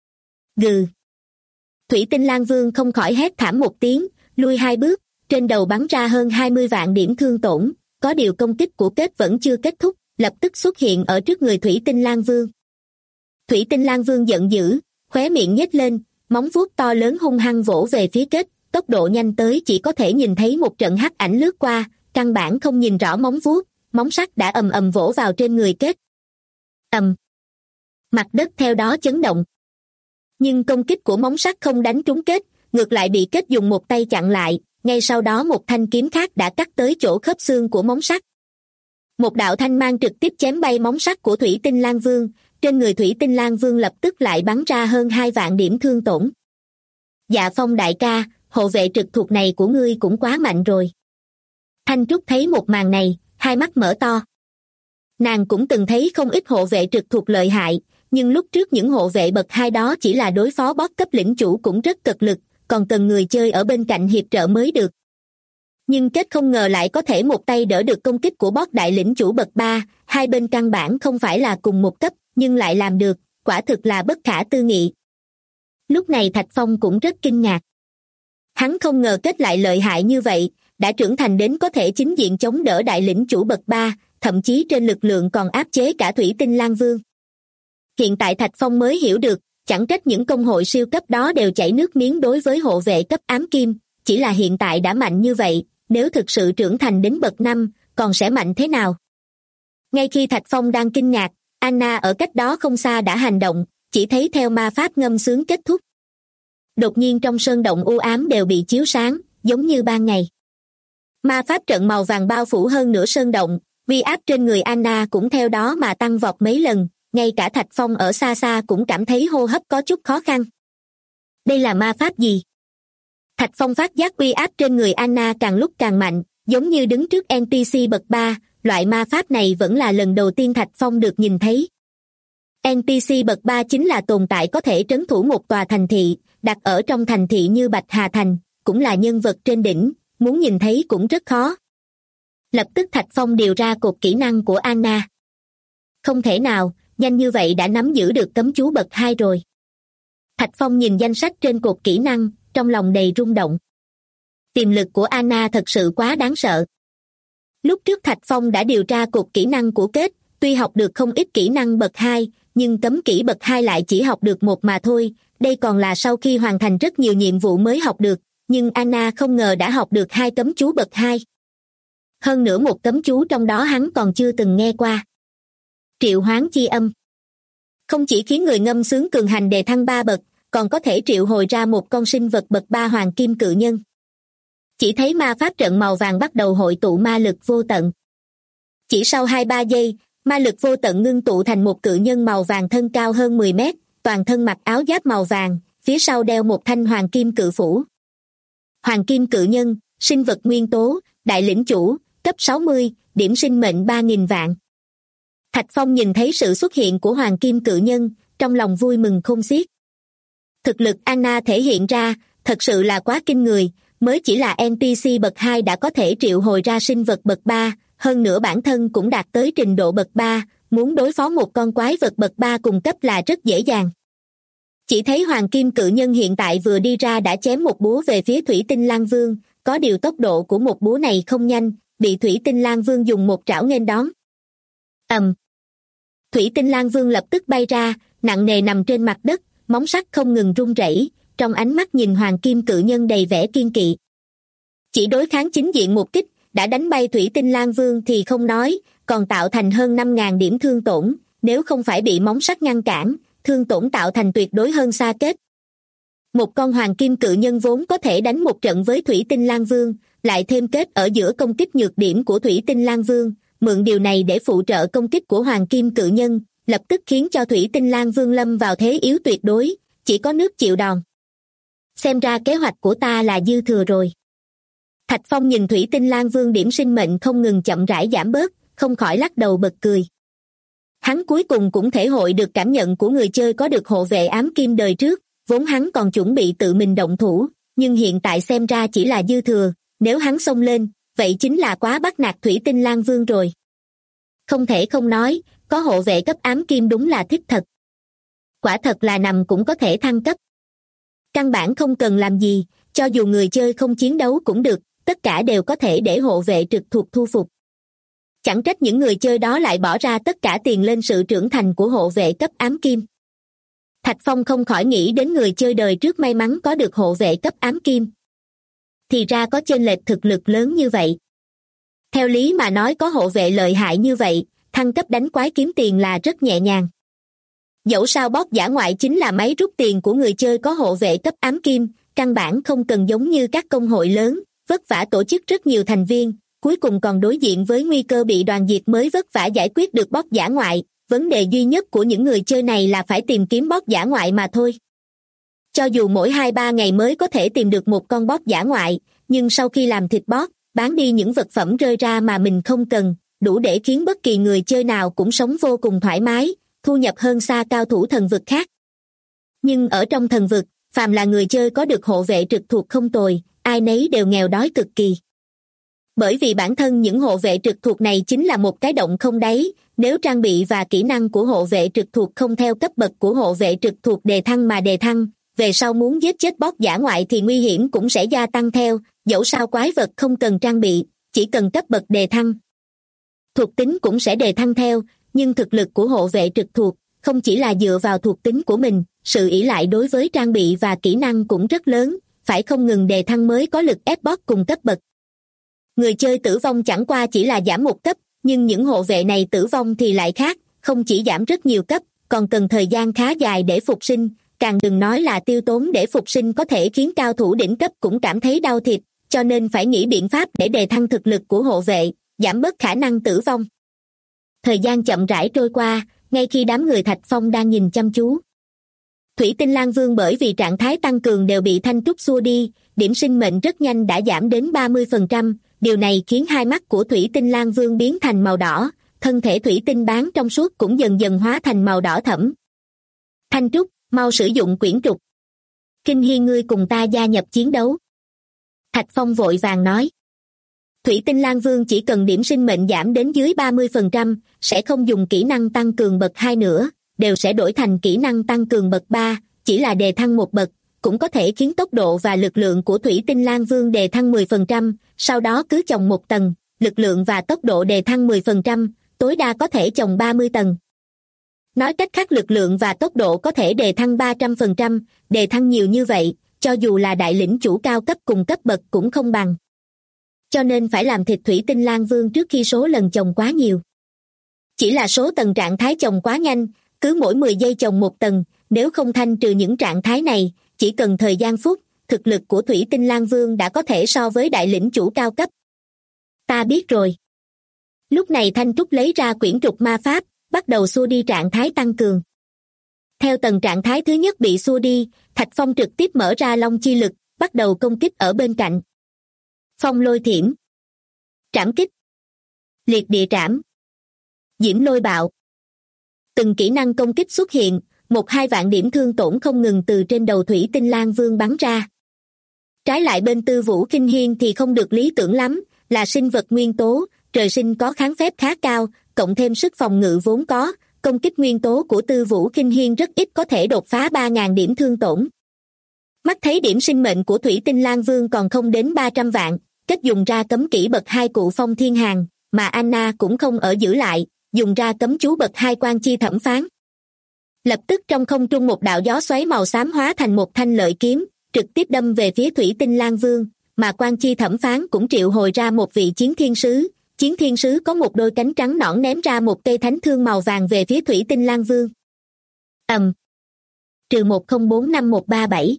Gừ. Thủy Tinh Lang Vương không khỏi hét thảm một tiếng, lui hai bước, trên đầu bắn ra hơn 20 vạn điểm thương tổn, có điều công kích của Kết vẫn chưa kết thúc, lập tức xuất hiện ở trước người Thủy Tinh Lang Vương. Thủy Tinh Lang Vương giận dữ, khóe miệng nhếch lên, móng vuốt to lớn hung hăng vỗ về phía Kết, tốc độ nhanh tới chỉ có thể nhìn thấy một trận hắc ảnh lướt qua, căn bản không nhìn rõ móng vuốt, móng sắt đã ầm ầm vỗ vào trên người Kết. Ầm. Mặt đất theo đó chấn động. Nhưng công kích của móng sắt không đánh trúng Kết, ngược lại bị Kết dùng một tay chặn lại, ngay sau đó một thanh kiếm khác đã cắt tới chỗ khớp xương của móng sắt. Một đạo thanh mang trực tiếp chém bay móng sắt của Thủy Tinh Lang Vương, trên người Thủy Tinh Lang Vương lập tức lại bắn ra hơn 2 vạn điểm thương tổn. Dạ Phong đại ca, hộ vệ trực thuộc này của ngươi cũng quá mạnh rồi. Thanh Trúc thấy một màn này, hai mắt mở to. Nàng cũng từng thấy không ít hộ vệ trực thuộc lợi hại, nhưng lúc trước những hộ vệ bậc 2 đó chỉ là đối phó boss cấp lĩnh chủ cũng rất cực lực, còn cần người chơi ở bên cạnh hiệp trợ mới được. Nhưng Kết không ngờ lại có thể một tay đỡ được công kích của boss đại lĩnh chủ bậc 3, hai bên căn bản không phải là cùng một cấp, nhưng lại làm được, quả thực là bất khả tư nghị. Lúc này Thạch Phong cũng rất kinh ngạc. Hắn không ngờ Kết lại lợi hại như vậy, đã trưởng thành đến có thể chính diện chống đỡ đại lĩnh chủ bậc 3, thậm chí trên lực lượng còn áp chế cả Thủy Tinh Lang Vương. Hiện tại Thạch Phong mới hiểu được, chẳng trách những công hội siêu cấp đó đều chảy nước miếng đối với hộ vệ cấp ám kim, chỉ là hiện tại đã mạnh như vậy, nếu thực sự trưởng thành đến bậc 5, còn sẽ mạnh thế nào? Ngay khi Thạch Phong đang kinh ngạc, Anna ở cách đó không xa đã hành động, chỉ thấy theo ma pháp ngâm sướng kết thúc. Đột nhiên trong sơn động u ám đều bị chiếu sáng, giống như ban ngày. Ma pháp trận màu vàng bao phủ hơn nửa sơn động, uy áp trên người Anna cũng theo đó mà tăng vọt mấy lần, ngay cả Thạch Phong ở xa xa cũng cảm thấy hô hấp có chút khó khăn. Đây là ma pháp gì? Thạch Phong phát giác uy áp trên người Anna càng lúc càng mạnh, giống như đứng trước NPC bậc 3, loại ma pháp này vẫn là lần đầu tiên Thạch Phong được nhìn thấy. NPC bậc 3 chính là tồn tại có thể trấn thủ một tòa thành thị, đặt ở trong thành thị như Bạch Hà Thành, cũng là nhân vật trên đỉnh, muốn nhìn thấy cũng rất khó. Lập tức Thạch Phong điều ra cột kỹ năng của Anna. Không thể nào, nhanh như vậy đã nắm giữ được cấm chú bậc 2 rồi. Thạch Phong nhìn danh sách trên cột kỹ năng, trong lòng đầy rung động. Tiềm lực của Anna thật sự quá đáng sợ. Lúc trước Thạch Phong đã điều tra cột kỹ năng của Kết, tuy học được không ít kỹ năng bậc 2, nhưng cấm kỹ bậc 2 lại chỉ học được một mà thôi, đây còn là sau khi hoàn thành rất nhiều nhiệm vụ mới học được, nhưng Anna không ngờ đã học được 2 cấm chú bậc 2. Hơn nữa một cấm chú trong đó hắn còn chưa từng nghe qua. Triệu hoán chi âm. Không chỉ khiến người ngâm sướng cường hành đề thăng 3 bậc, còn có thể triệu hồi ra một con sinh vật bậc 3 hoàng kim cự nhân. Chỉ thấy ma pháp trận màu vàng bắt đầu hội tụ ma lực vô tận. Chỉ sau 2-3 giây, ma lực vô tận ngưng tụ thành một cự nhân màu vàng thân cao hơn 10 mét, toàn thân mặc áo giáp màu vàng, phía sau đeo một thanh hoàng kim cự phủ. Hoàng kim cự nhân, sinh vật nguyên tố, đại lĩnh chủ, cấp 60, điểm sinh mệnh 3.000 vạn. Thạch Phong nhìn thấy sự xuất hiện của hoàng kim cự nhân, trong lòng vui mừng khôn xiết. Thực lực Anna thể hiện ra, thật sự là quá kinh người, mới chỉ là NPC bậc 2 đã có thể triệu hồi ra sinh vật bậc 3, hơn nữa bản thân cũng đạt tới trình độ bậc 3, muốn đối phó một con quái vật bậc 3 cùng cấp là rất dễ dàng. Chỉ thấy hoàng kim cự nhân hiện tại vừa đi ra đã chém một búa về phía Thủy Tinh Lang Vương, có điều tốc độ của một búa này không nhanh, bị Thủy Tinh Lang Vương dùng một trảo nghênh đón. Thủy Tinh Lang Vương lập tức bay ra, nặng nề nằm trên mặt đất, móng sắt không ngừng rung rẩy, trong ánh mắt nhìn hoàng kim cự nhân đầy vẻ kiên kỵ. Chỉ đối kháng chính diện một kích, đã đánh bay Thủy Tinh Lang Vương thì không nói, còn tạo thành hơn 5.000 điểm thương tổn, nếu không phải bị móng sắt ngăn cản, thương tổn tạo thành tuyệt đối hơn xa kết. Một con hoàng kim cự nhân vốn có thể đánh một trận với Thủy Tinh Lang Vương, lại thêm kết ở giữa công kích nhược điểm của Thủy Tinh Lang Vương, mượn điều này để phụ trợ công kích của hoàng kim cự nhân, lập tức khiến cho Thủy Tinh Lang Vương lâm vào thế yếu tuyệt đối, chỉ có nước chịu đòn. Xem ra kế hoạch của ta là dư thừa rồi. Thạch Phong nhìn Thủy Tinh Lang Vương điểm sinh mệnh không ngừng chậm rãi giảm bớt, không khỏi lắc đầu bật cười. Hắn cuối cùng cũng thể hội được cảm nhận của người chơi có được hộ vệ ám kim đời trước, vốn hắn còn chuẩn bị tự mình động thủ, nhưng hiện tại xem ra chỉ là dư thừa, nếu hắn xông lên, vậy chính là quá bắt nạt Thủy Tinh Lang Vương rồi. Không thể không nói, có hộ vệ cấp ám kim đúng là thích thật. Quả thật là nằm cũng có thể thăng cấp. Căn bản không cần làm gì, cho dù người chơi không chiến đấu cũng được, tất cả đều có thể để hộ vệ trực thuộc thu phục. Chẳng trách những người chơi đó lại bỏ ra tất cả tiền lên sự trưởng thành của hộ vệ cấp ám kim. Thạch Phong không khỏi nghĩ đến người chơi đời trước may mắn có được hộ vệ cấp ám kim. Thì ra có chênh lệch thực lực lớn như vậy. Theo lý mà nói có hộ vệ lợi hại như vậy, thăng cấp đánh quái kiếm tiền là rất nhẹ nhàng. Dẫu sao boss dã ngoại chính là máy rút tiền của người chơi có hộ vệ cấp ám kim, căn bản không cần giống như các công hội lớn, vất vả tổ chức rất nhiều thành viên, cuối cùng còn đối diện với nguy cơ bị đoàn diệt mới vất vả giải quyết được boss dã ngoại. Vấn đề duy nhất của những người chơi này là phải tìm kiếm boss dã ngoại mà thôi. Cho dù mỗi 2-3 ngày mới có thể tìm được một con boss dã ngoại, nhưng sau khi làm thịt boss, bán đi những vật phẩm rơi ra mà mình không cần, đủ để khiến bất kỳ người chơi nào cũng sống vô cùng thoải mái, thu nhập hơn xa cao thủ thần vực khác. Nhưng ở trong thần vực, phàm là người chơi có được hộ vệ trực thuộc không tồi, ai nấy đều nghèo đói cực kỳ. Bởi vì bản thân những hộ vệ trực thuộc này chính là một cái động không đáy, nếu trang bị và kỹ năng của hộ vệ trực thuộc không theo cấp bậc của hộ vệ trực thuộc đề thăng mà đề thăng, về sau muốn giết chết boss dã ngoại thì nguy hiểm cũng sẽ gia tăng theo, dẫu sao quái vật không cần trang bị, chỉ cần cấp bậc đề thăng. Thuộc tính cũng sẽ đề thăng theo, nhưng thực lực của hộ vệ trực thuộc không chỉ là dựa vào thuộc tính của mình, sự ỷ lại đối với trang bị và kỹ năng cũng rất lớn, phải không ngừng đề thăng mới có lực ép boss cùng cấp bậc. Người chơi tử vong chẳng qua chỉ là giảm một cấp, nhưng những hộ vệ này tử vong thì lại khác, không chỉ giảm rất nhiều cấp, còn cần thời gian khá dài để phục sinh, càng đừng nói là tiêu tốn để phục sinh có thể khiến cao thủ đỉnh cấp cũng cảm thấy đau thịt, cho nên phải nghĩ biện pháp để đề thăng thực lực của hộ vệ, giảm bớt khả năng tử vong. Thời gian chậm rãi trôi qua, ngay khi đám người Thạch Phong đang nhìn chăm chú. Thủy Tinh Lang Vương bởi vì trạng thái tăng cường đều bị thanh trúc xua đi, điểm sinh mệnh rất nhanh đã giảm đến 30%, điều này khiến hai mắt của Thủy Tinh Lang Vương biến thành màu đỏ, thân thể thủy tinh bán trong suốt cũng dần dần hóa thành màu đỏ thẫm. Thanh trúc, mau sử dụng quyển trục. Kinh Hi ngươi cùng ta gia nhập chiến đấu. Thạch Phong vội vàng nói. Thủy Tinh Lang Vương chỉ cần điểm sinh mệnh giảm đến dưới 30%, sẽ không dùng kỹ năng tăng cường bậc 2 nữa, đều sẽ đổi thành kỹ năng tăng cường bậc 3, chỉ là đề thăng một bậc, cũng có thể khiến tốc độ và lực lượng của Thủy Tinh Lang Vương đề thăng 10%, sau đó cứ chồng một tầng, lực lượng và tốc độ đề thăng 10%, tối đa có thể chồng 30 tầng. Nói cách khác lực lượng và tốc độ có thể đề thăng 300%, đề thăng nhiều như vậy, cho dù là đại lĩnh chủ cao cấp cùng cấp bậc cũng không bằng. Cho nên phải làm thịt Thủy Tinh Lang Vương trước khi số lần chồng quá nhiều. Chỉ là số tầng trạng thái chồng quá nhanh, cứ mỗi 10 giây chồng một tầng, nếu không thanh trừ những trạng thái này, chỉ cần thời gian phút, thực lực của Thủy Tinh Lang Vương đã có thể so với đại lĩnh chủ cao cấp. Ta biết rồi. Lúc này Thanh Trúc lấy ra quyển trục ma pháp, bắt đầu xua đi trạng thái tăng cường. Theo tầng trạng thái thứ nhất bị xua đi, Thạch Phong trực tiếp mở ra long chi lực, bắt đầu công kích ở bên cạnh. Phong lôi thiểm, trảm kích, liệt địa trảm, diễm lôi bạo. Từng kỹ năng công kích xuất hiện, 1-2 vạn điểm thương tổn không ngừng từ trên đầu Thủy Tinh Lang Vương bắn ra. Trái lại bên Tư Vũ Kinh Hiên thì không được lý tưởng lắm, là sinh vật nguyên tố, trời sinh có kháng phép khá cao, cộng thêm sức phòng ngự vốn có, công kích nguyên tố của Tư Vũ Kinh Hiên rất ít có thể đột phá 3.000 điểm thương tổn. Mắt thấy điểm sinh mệnh của Thủy Tinh Lang Vương còn không đến 300 vạn, kết dùng ra cấm kỹ bậc 2 Cụ Phong Thiên Hàn, mà Anna cũng không ở giữ lại, dùng ra cấm chú bậc 2 Quan Chi Thẩm Phán. Lập tức trong không trung một đạo gió xoáy màu xám hóa thành một thanh lợi kiếm, trực tiếp đâm về phía Thủy Tinh Lang Vương, mà Quan Chi Thẩm Phán cũng triệu hồi ra một vị chiến thiên sứ. Chiến thiên sứ có một đôi cánh trắng nõn ném ra một cây thánh thương màu vàng về phía Thủy Tinh Lang Vương. -10451137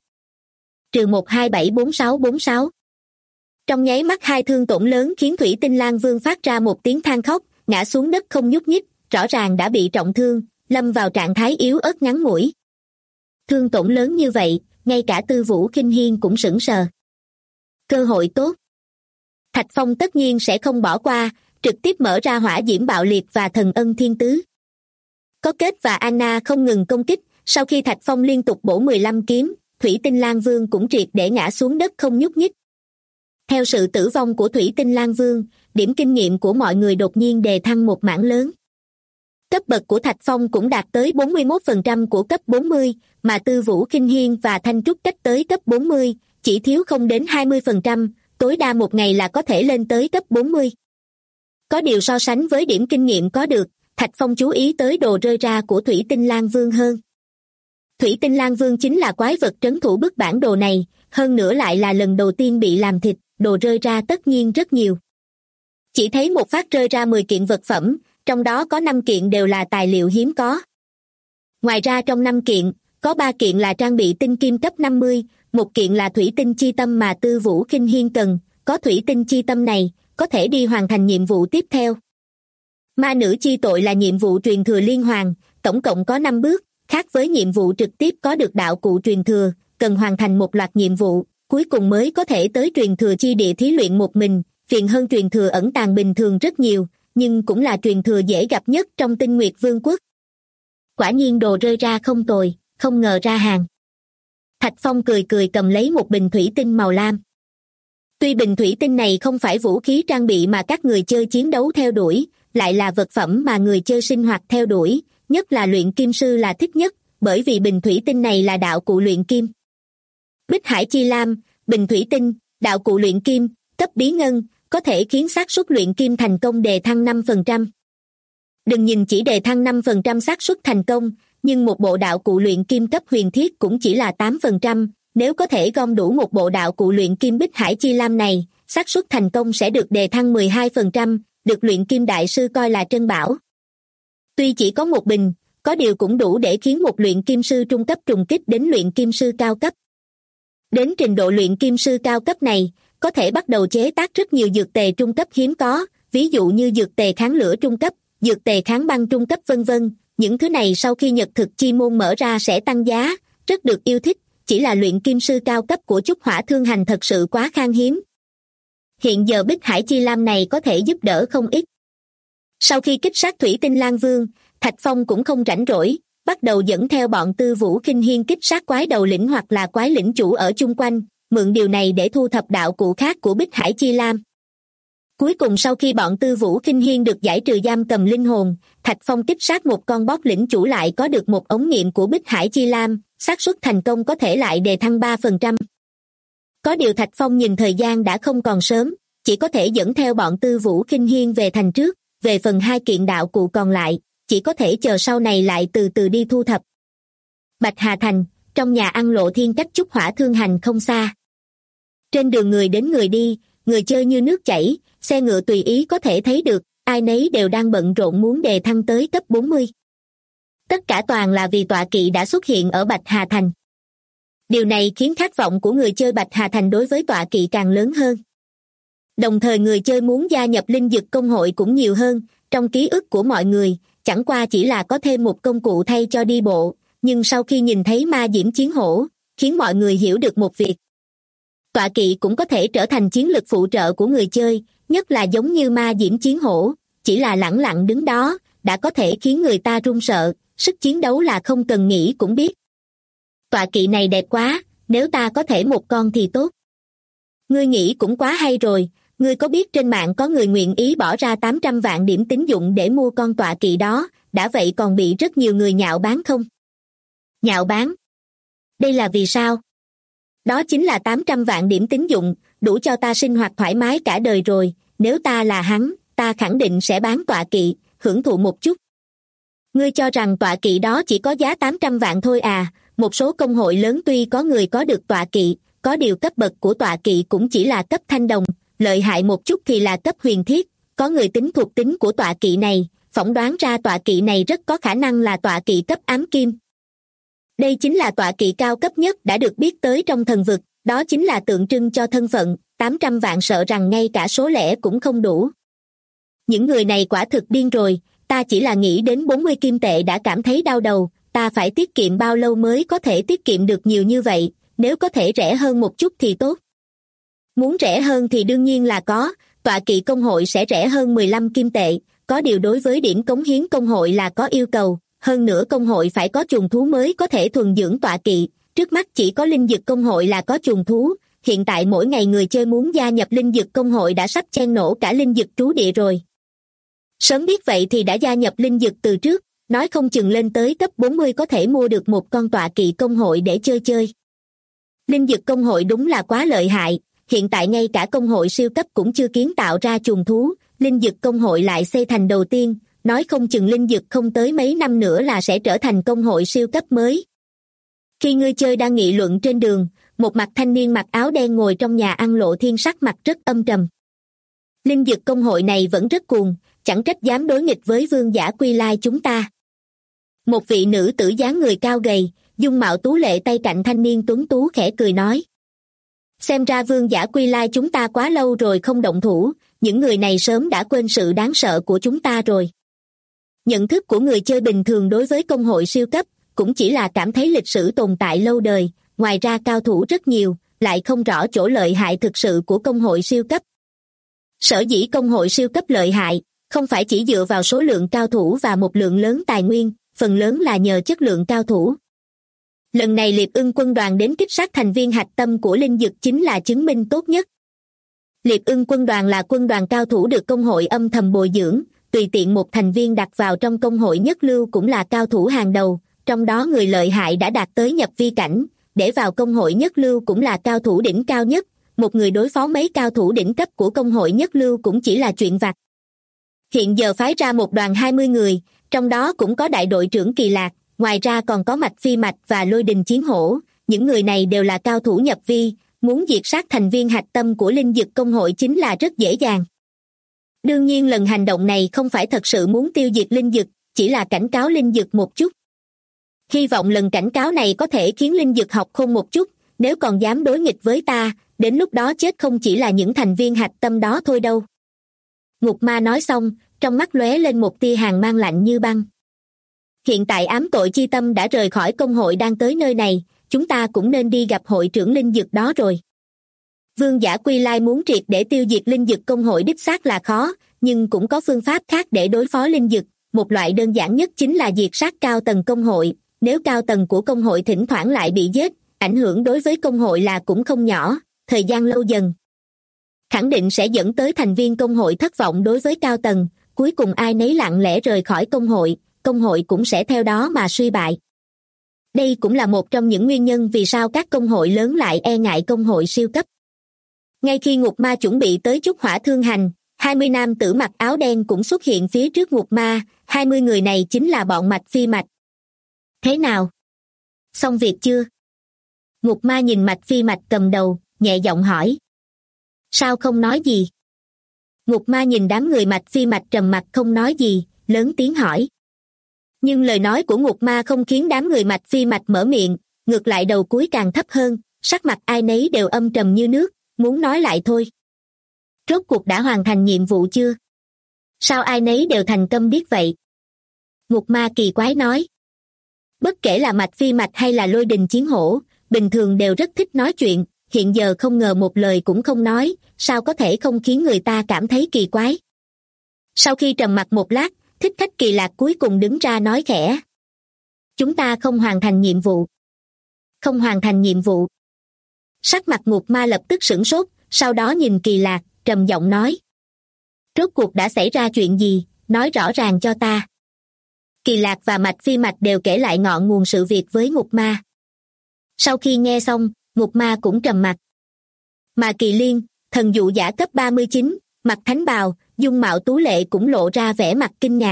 -12744646. Trong nháy mắt hai thương tổn lớn khiến Thủy Tinh Lang Vương phát ra một tiếng than khóc, ngã xuống đất không nhúc nhích, rõ ràng đã bị trọng thương, lâm vào trạng thái yếu ớt ngắn ngủi. Thương tổn lớn như vậy, ngay cả Tư Vũ Kinh Hiên cũng sững sờ. Cơ hội tốt. Thạch Phong tất nhiên sẽ không bỏ qua, trực tiếp mở ra hỏa diễm bạo liệt và thần ân thiên tứ. Có Kết và Anna không ngừng công kích, sau khi Thạch Phong liên tục bổ 15 kiếm, Thủy Tinh Lang Vương cũng triệt để ngã xuống đất không nhúc nhích. Theo sự tử vong của Thủy Tinh Lang Vương, điểm kinh nghiệm của mọi người đột nhiên đề thăng một mảng lớn. Cấp bậc của Thạch Phong cũng đạt tới 41% của cấp 40, mà Tư Vũ Kinh Hiên và Thanh Trúc cách tới cấp 40, chỉ thiếu không đến 20%, tối đa một ngày là có thể lên tới cấp 40. Có điều so sánh với điểm kinh nghiệm có được, Thạch Phong chú ý tới đồ rơi ra của Thủy Tinh Lang Vương hơn. Thủy Tinh Lang Vương chính là quái vật trấn thủ bức bản đồ này, hơn nữa lại là lần đầu tiên bị làm thịt, đồ rơi ra tất nhiên rất nhiều. Chỉ thấy một phát rơi ra 10 kiện vật phẩm, trong đó có 5 kiện đều là tài liệu hiếm có. Ngoài ra trong 5 kiện, có 3 kiện là trang bị tinh kim cấp 50, một kiện là thủy tinh chi tâm mà Tư Vũ Kinh Hiên cần, có thủy tinh chi tâm này, có thể đi hoàn thành nhiệm vụ tiếp theo. Ma nữ chi tội là nhiệm vụ truyền thừa liên hoàn, tổng cộng có 5 bước, khác với nhiệm vụ trực tiếp có được đạo cụ truyền thừa, cần hoàn thành một loạt nhiệm vụ, cuối cùng mới có thể tới truyền thừa chi địa thí luyện một mình, phiền hơn truyền thừa ẩn tàng bình thường rất nhiều, nhưng cũng là truyền thừa dễ gặp nhất trong Tinh Nguyệt Vương quốc. Quả nhiên đồ rơi ra không tồi, không ngờ ra hàng. Thạch Phong cười cười cầm lấy một bình thủy tinh màu lam. Tuy bình thủy tinh này không phải vũ khí trang bị mà các người chơi chiến đấu theo đuổi, lại là vật phẩm mà người chơi sinh hoạt theo đuổi, nhất là luyện kim sư là thích nhất, bởi vì bình thủy tinh này là đạo cụ luyện kim. Bích Hải Chi Lam, bình thủy tinh, đạo cụ luyện kim, cấp bí ngân, có thể khiến xác suất luyện kim thành công đề thăng 5%. Đừng nhìn chỉ đề thăng 5% xác suất thành công, nhưng một bộ đạo cụ luyện kim cấp huyền thiết cũng chỉ là 8%, nếu có thể gom đủ một bộ đạo cụ luyện kim Bích Hải Chi Lam này, xác suất thành công sẽ được đề thăng 12%, được luyện kim đại sư coi là trân bảo. Tuy chỉ có một bình, có điều cũng đủ để khiến một luyện kim sư trung cấp trùng kích đến luyện kim sư cao cấp. Đến trình độ luyện kim sư cao cấp này, có thể bắt đầu chế tác rất nhiều dược tề trung cấp hiếm có, ví dụ như dược tề kháng lửa trung cấp, dược tề kháng băng trung cấp vân vân. Những thứ này sau khi nhật thực chi môn mở ra sẽ tăng giá, rất được yêu thích, chỉ là luyện kim sư cao cấp của Chúc Hỏa Thương Hành thật sự quá khan hiếm. Hiện giờ Bích Hải Chi Lam này có thể giúp đỡ không ít. Sau khi kích sát Thủy Tinh Lang Vương, Thạch Phong cũng không rảnh rỗi, bắt đầu dẫn theo bọn Tư Vũ Kinh Hiên kích sát quái đầu lĩnh hoặc là quái lĩnh chủ ở chung quanh, mượn điều này để thu thập đạo cụ khác của Bích Hải Chi Lam. Cuối cùng sau khi bọn Tư Vũ Kinh Hiên được giải trừ giam cầm linh hồn, Thạch Phong kích sát một con bóc lĩnh chủ lại có được một ống nghiệm của Bích Hải Chi Lam, xác suất thành công có thể lại đề thăng 3%. Có điều Thạch Phong nhìn thời gian đã không còn sớm, chỉ có thể dẫn theo bọn Tư Vũ Kinh Hiên về thành trước, về phần 2 kiện đạo cụ còn lại, chỉ có thể chờ sau này lại từ từ đi thu thập. Bạch Hà Thành, trong nhà ăn Lộ Thiên cách Chúc Hỏa Thương Hành không xa. Trên đường người đến người đi, người chơi như nước chảy, xe ngựa tùy ý có thể thấy được, ai nấy đều đang bận rộn muốn đề thăng tới cấp 40. Tất cả toàn là vì tọa kỵ đã xuất hiện ở Bạch Hà Thành. Điều này khiến khát vọng của người chơi Bạch Hà Thành đối với tọa kỵ càng lớn hơn. Đồng thời người chơi muốn gia nhập linh dực công hội cũng nhiều hơn, trong ký ức của mọi người, chẳng qua chỉ là có thêm một công cụ thay cho đi bộ, nhưng sau khi nhìn thấy ma diễm chiến hổ, khiến mọi người hiểu được một việc. Tọa kỵ cũng có thể trở thành chiến lực phụ trợ của người chơi, nhất là giống như ma diễm chiến hổ, chỉ là lẳng lặng đứng đó, đã có thể khiến người ta run sợ, sức chiến đấu là không cần nghĩ cũng biết. Tọa kỵ này đẹp quá, nếu ta có thể một con thì tốt. Ngươi nghĩ cũng quá hay rồi, ngươi có biết trên mạng có người nguyện ý bỏ ra 800 vạn điểm tín dụng để mua con tọa kỵ đó, đã vậy còn bị rất nhiều người nhạo báng không? Nhạo báng? Đây là vì sao? Đó chính là 800 vạn điểm tín dụng, đủ cho ta sinh hoạt thoải mái cả đời rồi, nếu ta là hắn, ta khẳng định sẽ bán tọa kỵ, hưởng thụ một chút. Ngươi cho rằng tọa kỵ đó chỉ có giá 800 vạn thôi à? Một số công hội lớn tuy có người có được tọa kỵ, có điều cấp bậc của tọa kỵ cũng chỉ là cấp thanh đồng, lợi hại một chút thì là cấp huyền thiết, có người tính thuộc tính của tọa kỵ này, phỏng đoán ra tọa kỵ này rất có khả năng là tọa kỵ cấp ám kim. Đây chính là tọa kỵ cao cấp nhất đã được biết tới trong thần vực, đó chính là tượng trưng cho thân phận, 800 vạn sợ rằng ngay cả số lẻ cũng không đủ. Những người này quả thực điên rồi, ta chỉ là nghĩ đến 40 kim tệ đã cảm thấy đau đầu, ta phải tiết kiệm bao lâu mới có thể tiết kiệm được nhiều như vậy, nếu có thể rẻ hơn một chút thì tốt. Muốn rẻ hơn thì đương nhiên là có, tọa kỵ công hội sẽ rẻ hơn 15 kim tệ, có điều đối với điểm cống hiến công hội là có yêu cầu, hơn nữa công hội phải có trùng thú mới có thể thuần dưỡng tọa kỵ, trước mắt chỉ có linh dực công hội là có trùng thú, hiện tại mỗi ngày người chơi muốn gia nhập linh dực công hội đã sắp chen nổ cả linh dực trú địa rồi. Sớm biết vậy thì đã gia nhập linh dực từ trước, nói không chừng lên tới cấp 40 có thể mua được một con tọa kỵ công hội để chơi. Linh dực công hội đúng là quá lợi hại, hiện tại ngay cả công hội siêu cấp cũng chưa kiến tạo ra trùng thú, linh dực công hội lại xây thành đầu tiên, nói không chừng linh dực không tới mấy năm nữa là sẽ trở thành công hội siêu cấp mới. Khi người chơi đang nghị luận trên đường, một mặt thanh niên mặc áo đen ngồi trong nhà ăn lộ thiên sắc mặt rất âm trầm. Linh dực công hội này vẫn rất cuồng, chẳng trách dám đối nghịch với vương giả Quy Lai chúng ta. Một vị nữ tử dáng người cao gầy, dung mạo tú lệ tay cạnh thanh niên tuấn tú khẽ cười nói. Xem ra vương giả Quy Lai chúng ta quá lâu rồi không động thủ, những người này sớm đã quên sự đáng sợ của chúng ta rồi. Nhận thức của người chơi bình thường đối với công hội siêu cấp cũng chỉ là cảm thấy lịch sử tồn tại lâu đời, ngoài ra cao thủ rất nhiều, lại không rõ chỗ lợi hại thực sự của công hội siêu cấp. Sở dĩ công hội siêu cấp lợi hại, không phải chỉ dựa vào số lượng cao thủ và một lượng lớn tài nguyên, phần lớn là nhờ chất lượng cao thủ. Lần này Liệp Ưng quân đoàn đến kích sát thành viên hạch tâm của linh dực chính là chứng minh tốt nhất. Liệp Ưng quân đoàn là quân đoàn cao thủ được công hội âm thầm bồi dưỡng, tùy tiện một thành viên đặt vào trong công hội nhất lưu cũng là cao thủ hàng đầu, trong đó người lợi hại đã đạt tới nhập vi cảnh, để vào công hội nhất lưu cũng là cao thủ đỉnh cao nhất, một người đối phó mấy cao thủ đỉnh cấp của công hội nhất lưu cũng chỉ là chuyện vặt. Hiện giờ phái ra một đoàn 20 người, trong đó cũng có đại đội trưởng Kỳ Lạc, ngoài ra còn có Mạch Phi Mạch và Lôi Đình Chiến Hổ, những người này đều là cao thủ nhập vi, muốn diệt sát thành viên hạch tâm của linh dực công hội chính là rất dễ dàng. Đương nhiên lần hành động này không phải thật sự muốn tiêu diệt linh dực, chỉ là cảnh cáo linh dực một chút. Hy vọng lần cảnh cáo này có thể khiến linh dực học khôn một chút, nếu còn dám đối nghịch với ta, đến lúc đó chết không chỉ là những thành viên hạch tâm đó thôi đâu. Ngục Ma nói xong, trong mắt lóe lên một tia hàn mang lạnh như băng. Hiện tại ám tội chi tâm đã rời khỏi công hội đang tới nơi này, chúng ta cũng nên đi gặp hội trưởng linh dực đó rồi. Vương giả Quy Lai muốn triệt để tiêu diệt linh dực công hội đích xác là khó, nhưng cũng có phương pháp khác để đối phó linh dực, một loại đơn giản nhất chính là diệt sát cao tầng công hội, nếu cao tầng của công hội thỉnh thoảng lại bị giết, ảnh hưởng đối với công hội là cũng không nhỏ, thời gian lâu dần khẳng định sẽ dẫn tới thành viên công hội thất vọng đối với cao tầng, cuối cùng ai nấy lặng lẽ rời khỏi công hội cũng sẽ theo đó mà suy bại. Đây cũng là một trong những nguyên nhân vì sao các công hội lớn lại e ngại công hội siêu cấp. Ngay khi Ngục Ma chuẩn bị tới Trúc Hỏa Thương Hành, 20 nam tử mặc áo đen cũng xuất hiện phía trước Ngục Ma, 20 người này chính là bọn Mạch Phi Mạch. Thế nào? Xong việc chưa? Ngục Ma nhìn Mạch Phi Mạch cầm đầu, nhẹ giọng hỏi. Sao không nói gì? Ngục Ma nhìn đám người Mạch Phi Mạch trầm mặc không nói gì, lớn tiếng hỏi. Nhưng lời nói của Ngục Ma không khiến đám người Mạch Phi Mạch mở miệng, ngược lại đầu cúi càng thấp hơn, sắc mặt ai nấy đều âm trầm như nước, muốn nói lại thôi. Rốt cuộc đã hoàn thành nhiệm vụ chưa? Sao ai nấy đều thành câm điếc vậy? Ngục Ma kỳ quái nói. Bất kể là Mạch Phi Mạch hay là Lôi Đình Chiến Hổ, bình thường đều rất thích nói chuyện, hiện giờ không ngờ một lời cũng không nói, sao có thể không khiến người ta cảm thấy kỳ quái. Sau khi trầm mặc một lát, Thích Khách Kỳ Lạc cuối cùng đứng ra nói khẽ. Chúng ta không hoàn thành nhiệm vụ. Không hoàn thành nhiệm vụ. Sắc mặt Ngục Ma lập tức sửng sốt, sau đó nhìn Kỳ Lạc, trầm giọng nói. Rốt cuộc đã xảy ra chuyện gì, nói rõ ràng cho ta. Kỳ Lạc và Mạch Phi Mạch đều kể lại ngọn nguồn sự việc với Ngục Ma. Sau khi nghe xong, Ngục Ma cũng trầm mặc. Mà Kỳ Liên, thần dụ giả cấp 39, mặc thánh bào, dung mạo tú lệ cũng lộ ra vẻ mặt kinh ngạc.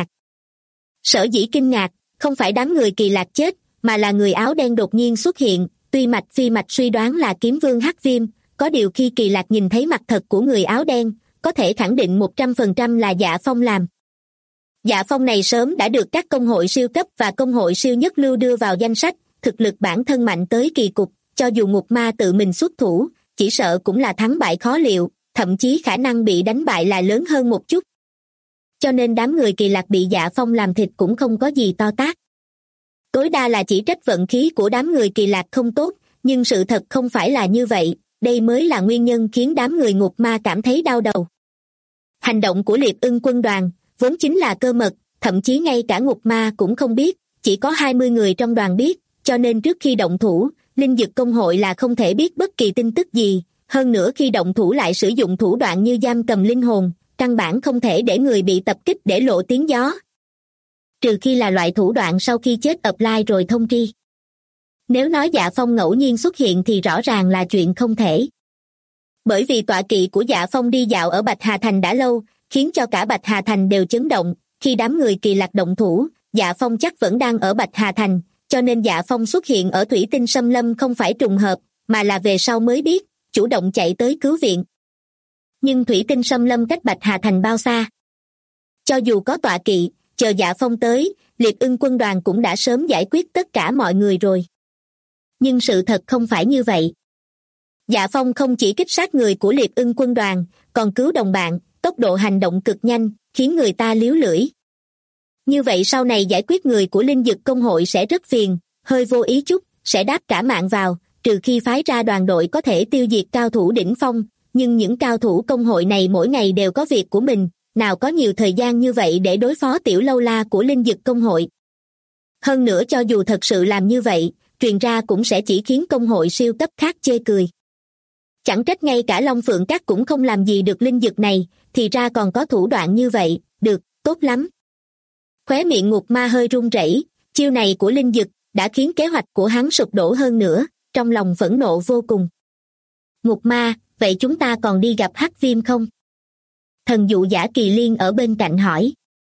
Sở dĩ kinh ngạc, không phải đám người Kỳ Lạc chết, mà là người áo đen đột nhiên xuất hiện. Tuy Mạch Phi Mạch suy đoán là kiếm vương Hắc Viêm, có điều khi Kỳ Lạc nhìn thấy mặt thật của người áo đen, có thể khẳng định 100% là Dạ Phong làm. Dạ Phong này sớm đã được các công hội siêu cấp và công hội siêu nhất lưu đưa vào danh sách, thực lực bản thân mạnh tới kỳ cục, cho dù Ngục Ma tự mình xuất thủ, chỉ sợ cũng là thắng bại khó liệu, thậm chí khả năng bị đánh bại là lớn hơn một chút. Cho nên đám người Kỳ Lạc bị Dạ Phong làm thịt cũng không có gì to tát. Tối đa là chỉ trách vận khí của đám người Kỳ Lạc không tốt, nhưng sự thật không phải là như vậy, đây mới là nguyên nhân khiến đám người Ngục Ma cảm thấy đau đầu. Hành động của Liệp Ưng quân đoàn vốn chính là cơ mật, thậm chí ngay cả Ngục Ma cũng không biết, chỉ có 20 người trong đoàn biết, cho nên trước khi động thủ, Linh Dực công hội là không thể biết bất kỳ tin tức gì, hơn nữa khi động thủ lại sử dụng thủ đoạn như giam cầm linh hồn, căn bản không thể để người bị tập kích để lộ tiếng gió. Trừ khi là loại thủ đoạn sau khi chết apply rồi thông tri. Nếu nói Dạ Phong ngẫu nhiên xuất hiện thì rõ ràng là chuyện không thể. Bởi vì tọa kỵ của Dạ Phong đi dạo ở Bạch Hà Thành đã lâu, khiến cho cả Bạch Hà Thành đều chấn động, khi đám người Kỳ Lạc động thủ, Dạ Phong chắc vẫn đang ở Bạch Hà Thành, cho nên Dạ Phong xuất hiện ở Thủy Tinh Xâm Lâm không phải trùng hợp, mà là về sau mới biết, chủ động chạy tới cứu viện. Nhưng Thủy Tinh Xâm Lâm cách Bạch Hà Thành bao xa? Cho dù có tọa kỵ, chờ Dạ Phong tới, Liệp Ưng quân đoàn cũng đã sớm giải quyết tất cả mọi người rồi. Nhưng sự thật không phải như vậy. Dạ Phong không chỉ kích sát người của Liệp Ưng quân đoàn, còn cứu đồng bạn, tốc độ hành động cực nhanh, khiến người ta líu lưỡi. Như vậy sau này giải quyết người của Linh Dực công hội sẽ rất phiền, hơi vô ý chút, sẽ đáp cả mạng vào, trừ khi phái ra đoàn đội có thể tiêu diệt cao thủ đỉnh phong, nhưng những cao thủ công hội này mỗi ngày đều có việc của mình, nào có nhiều thời gian như vậy để đối phó tiểu lâu la của Linh Dực công hội. Hơn nữa cho dù thật sự làm như vậy, truyền ra cũng sẽ chỉ khiến công hội siêu cấp khác chê cười. Chẳng trách ngay cả Long Phượng Các cũng không làm gì được Linh Dực này, thì ra còn có thủ đoạn như vậy, được, tốt lắm. Khóe miệng Ngục Ma hơi run rẩy, chiêu này của Linh Dực đã khiến kế hoạch của hắn sụp đổ hơn nữa, trong lòng phẫn nộ vô cùng. Ngục Ma, vậy chúng ta còn đi gặp Hắc Viêm không? Thần dụ giả Kỳ Liên ở bên cạnh hỏi.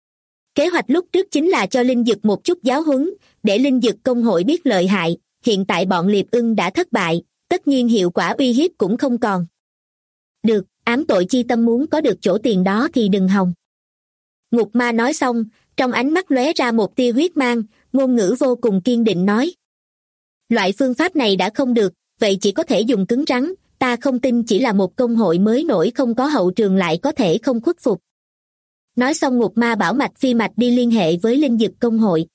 Kế hoạch lúc trước chính là cho Linh Dực một chút giáo huấn, để Linh Dực công hội biết lợi hại, hiện tại bọn Liệp Ưng đã thất bại, tất nhiên hiệu quả uy hiếp cũng không còn. Được, ám tội chi tâm muốn có được chỗ tiền đó thì đừng hòng. Ngục Ma nói xong, trong ánh mắt lóe ra một tia huyết mang, ngôn ngữ vô cùng kiên định nói. Loại phương pháp này đã không được, vậy chỉ có thể dùng cứng rắn, ta không tin chỉ là một công hội mới nổi không có hậu trường lại có thể không khuất phục. Nói xong Ngục Ma bảo Mạch Phi Mạch đi liên hệ với Linh Dực công hội.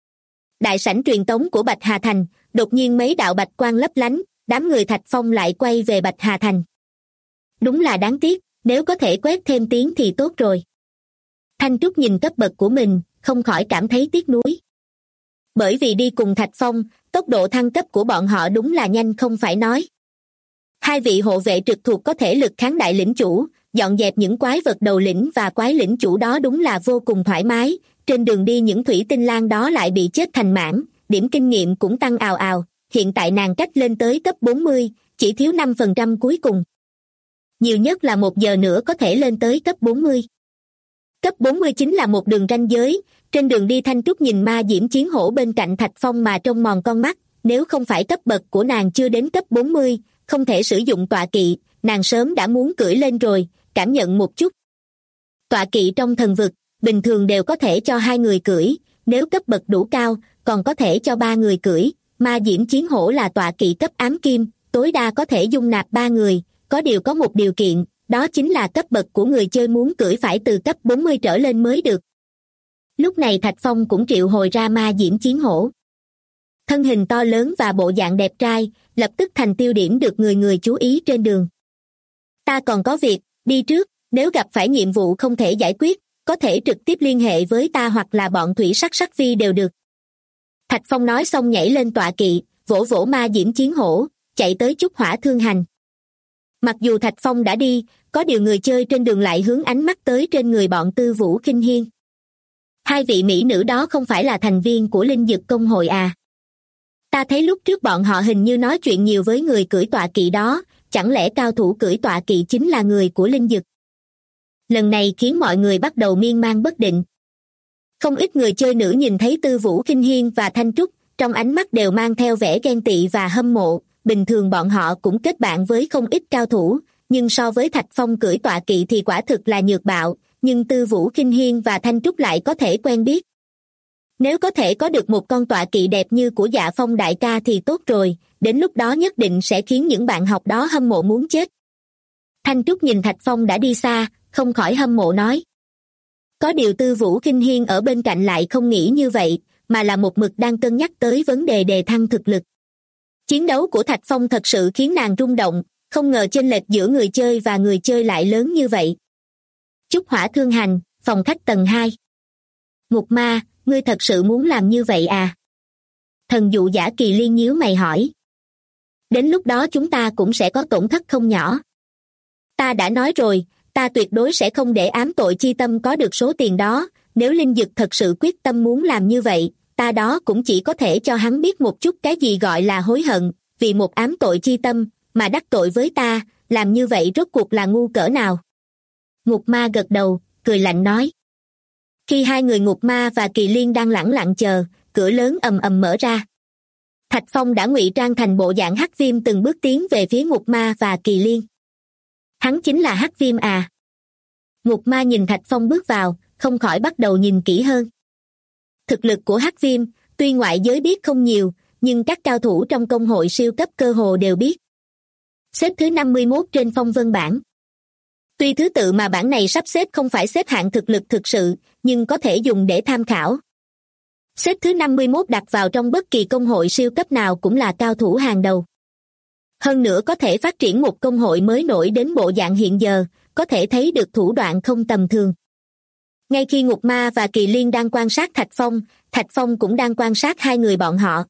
Đại sảnh truyền tống của Bạch Hà Thành, đột nhiên mấy đạo bạch quang lấp lánh, đám người Thạch Phong lại quay về Bạch Hà Thành. Đúng là đáng tiếc, nếu có thể quét thêm tiếng thì tốt rồi. Thanh Trúc nhìn cấp bậc của mình, không khỏi cảm thấy tiếc nuối. Bởi vì đi cùng Thạch Phong, tốc độ thăng cấp của bọn họ đúng là nhanh không phải nói. Hai vị hộ vệ trực thuộc có thể lực kháng đại lĩnh chủ, dọn dẹp những quái vật đầu lĩnh và quái lĩnh chủ đó đúng là vô cùng thoải mái, trên đường đi những thủy tinh lang đó lại bị chết thành mảng, điểm kinh nghiệm cũng tăng ào ào, hiện tại nàng cách lên tới cấp 40, chỉ thiếu 5% cuối cùng. Nhiều nhất là 1 giờ nữa có thể lên tới cấp 40. Cấp 40 chính là một đường ranh giới, trên đường đi Thanh Trúc nhìn ma diễm chiến hổ bên cạnh Thạch Phong mà trông mòn con mắt, nếu không phải cấp bậc của nàng chưa đến cấp 40, không thể sử dụng tọa kỵ, nàng sớm đã muốn cưỡi lên rồi, cảm nhận một chút. Tọa kỵ trong thần vực, bình thường đều có thể cho 2 người cưỡi, nếu cấp bậc đủ cao, còn có thể cho 3 người cưỡi. Ma diễm chiến hổ là tọa kỵ cấp ám kim, tối đa có thể dung nạp 3 người, có một điều kiện, đó chính là cấp bậc của người chơi muốn cưỡi phải từ cấp 40 trở lên mới được. Lúc này Thạch Phong cũng triệu hồi ra ma diễm chiến hổ. Thân hình to lớn và bộ dạng đẹp trai, lập tức thành tiêu điểm được người người chú ý trên đường. Ta còn có việc, đi trước, nếu gặp phải nhiệm vụ không thể giải quyết, có thể trực tiếp liên hệ với ta hoặc là bọn thủy sắc sắc phi đều được. Thạch Phong nói xong nhảy lên tọa kỵ, vỗ vỗ ma diễm chiến hổ, chạy tới Trúc Hỏa Thương Hành. Mặc dù Thạch Phong đã đi, có điều người chơi trên đường lại hướng ánh mắt tới trên người bọn Tư Vũ Khinh Hiên. Hai vị mỹ nữ đó không phải là thành viên của Linh Dực Công hội à? Ta thấy lúc trước bọn họ hình như nói chuyện nhiều với người cưỡi tọa kỵ đó, chẳng lẽ cao thủ cưỡi tọa kỵ chính là người của Linh Dực? Lần này khiến mọi người bắt đầu miên man bất định. Không ít người chơi nữ nhìn thấy Tư Vũ Khinh Hiên và Thanh Trúc, trong ánh mắt đều mang theo vẻ ghen tị và hâm mộ. Bình thường bọn họ cũng kết bạn với không ít cao thủ, nhưng so với Thạch Phong cưỡi tọa kỵ thì quả thực là nhược bạo, nhưng Tư Vũ Khinh Hiên và Thanh Trúc lại có thể quen biết. Nếu có thể có được một con tọa kỵ đẹp như của Dạ Phong đại ca thì tốt rồi, đến lúc đó nhất định sẽ khiến những bạn học đó hâm mộ muốn chết. Thanh Trúc nhìn Thạch Phong đã đi xa, không khỏi hâm mộ nói. Có điều Tư Vũ Khinh Hiên ở bên cạnh lại không nghĩ như vậy, mà là một mực đang cân nhắc tới vấn đề đề thăng thực lực. Chiến đấu của Thạch Phong thật sự khiến nàng rung động, không ngờ chênh lệch giữa người chơi và người chơi lại lớn như vậy. Trúc Hỏa Thương Hành, phòng khách tầng 2. Ngục Ma, ngươi thật sự muốn làm như vậy à? Thần dụ giả Kỳ Liên nhíu mày hỏi. Đến lúc đó chúng ta cũng sẽ có tổn thất không nhỏ. Ta đã nói rồi, ta tuyệt đối sẽ không để ám tội chi tâm có được số tiền đó, nếu Linh Dực thật sự quyết tâm muốn làm như vậy, ta đó cũng chỉ có thể cho hắn biết một chút cái gì gọi là hối hận, vì một ám tội chi tâm, mà đắc tội với ta, làm như vậy rốt cuộc là ngu cỡ nào. Ngục Ma gật đầu, cười lạnh nói. Khi hai người Ngục Ma và Kỳ Liên đang lẳng lặng chờ, cửa lớn ầm ầm mở ra. Thạch Phong đã ngụy trang thành bộ dạng Hắc Viêm từng bước tiến về phía Ngục Ma và Kỳ Liên. Hắn chính là Hắc Viêm à? Ngục Ma nhìn Thạch Phong bước vào, không khỏi bắt đầu nhìn kỹ hơn. Thực lực của Hắc Viêm, tuy ngoại giới biết không nhiều, nhưng các cao thủ trong công hội siêu cấp cơ hồ đều biết. Xếp thứ 51 trên phong vân bảng. Tuy thứ tự mà bảng này sắp xếp không phải xếp hạng thực lực thực sự, nhưng có thể dùng để tham khảo. Xếp thứ 51 đặt vào trong bất kỳ công hội siêu cấp nào cũng là cao thủ hàng đầu. Hơn nữa có thể phát triển một công hội mới nổi đến bộ dạng hiện giờ, có thể thấy được thủ đoạn không tầm thường. Ngay khi Ngục Ma và Kỳ Liên đang quan sát Thạch Phong cũng đang quan sát hai người bọn họ.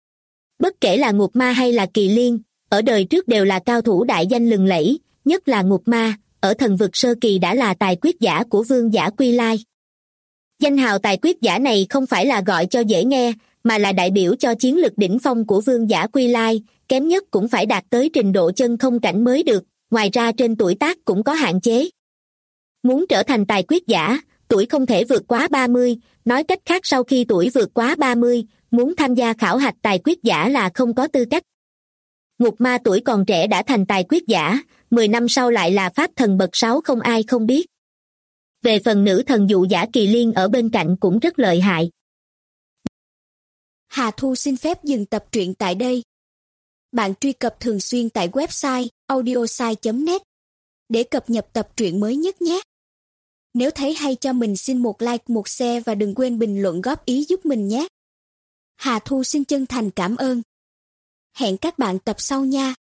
Bất kể là Ngục Ma hay là Kỳ Liên, ở đời trước đều là cao thủ đại danh lừng lẫy, nhất là Ngục Ma, ở thần vực sơ kỳ đã là tài quyết giả của Vương Giả Quy Lai. Danh hào tài quyết giả này không phải là gọi cho dễ nghe, mà là đại biểu cho chiến lực đỉnh phong của Vương Giả Quy Lai, kém nhất cũng phải đạt tới trình độ chân không cảnh mới được, ngoài ra trên tuổi tác cũng có hạn chế. Muốn trở thành tài quyết giả, tuổi không thể vượt quá 30, nói cách khác sau khi tuổi vượt quá 30, muốn tham gia khảo hạch tài quyết giả là không có tư cách. Ngục Ma tuổi còn trẻ đã thành tài quyết giả, 10 năm sau lại là pháp thần bậc 6 không ai không biết. Về phần nữ thần dụ giả Kỳ Liên ở bên cạnh cũng rất lợi hại. Hà Thu xin phép dừng tập truyện tại đây. Bạn truy cập thường xuyên tại website audiosai.net để cập nhật tập truyện mới nhất nhé. Nếu thấy hay cho mình xin một like, một share và đừng quên bình luận góp ý giúp mình nhé. Hà Thu xin chân thành cảm ơn. Hẹn các bạn tập sau nha.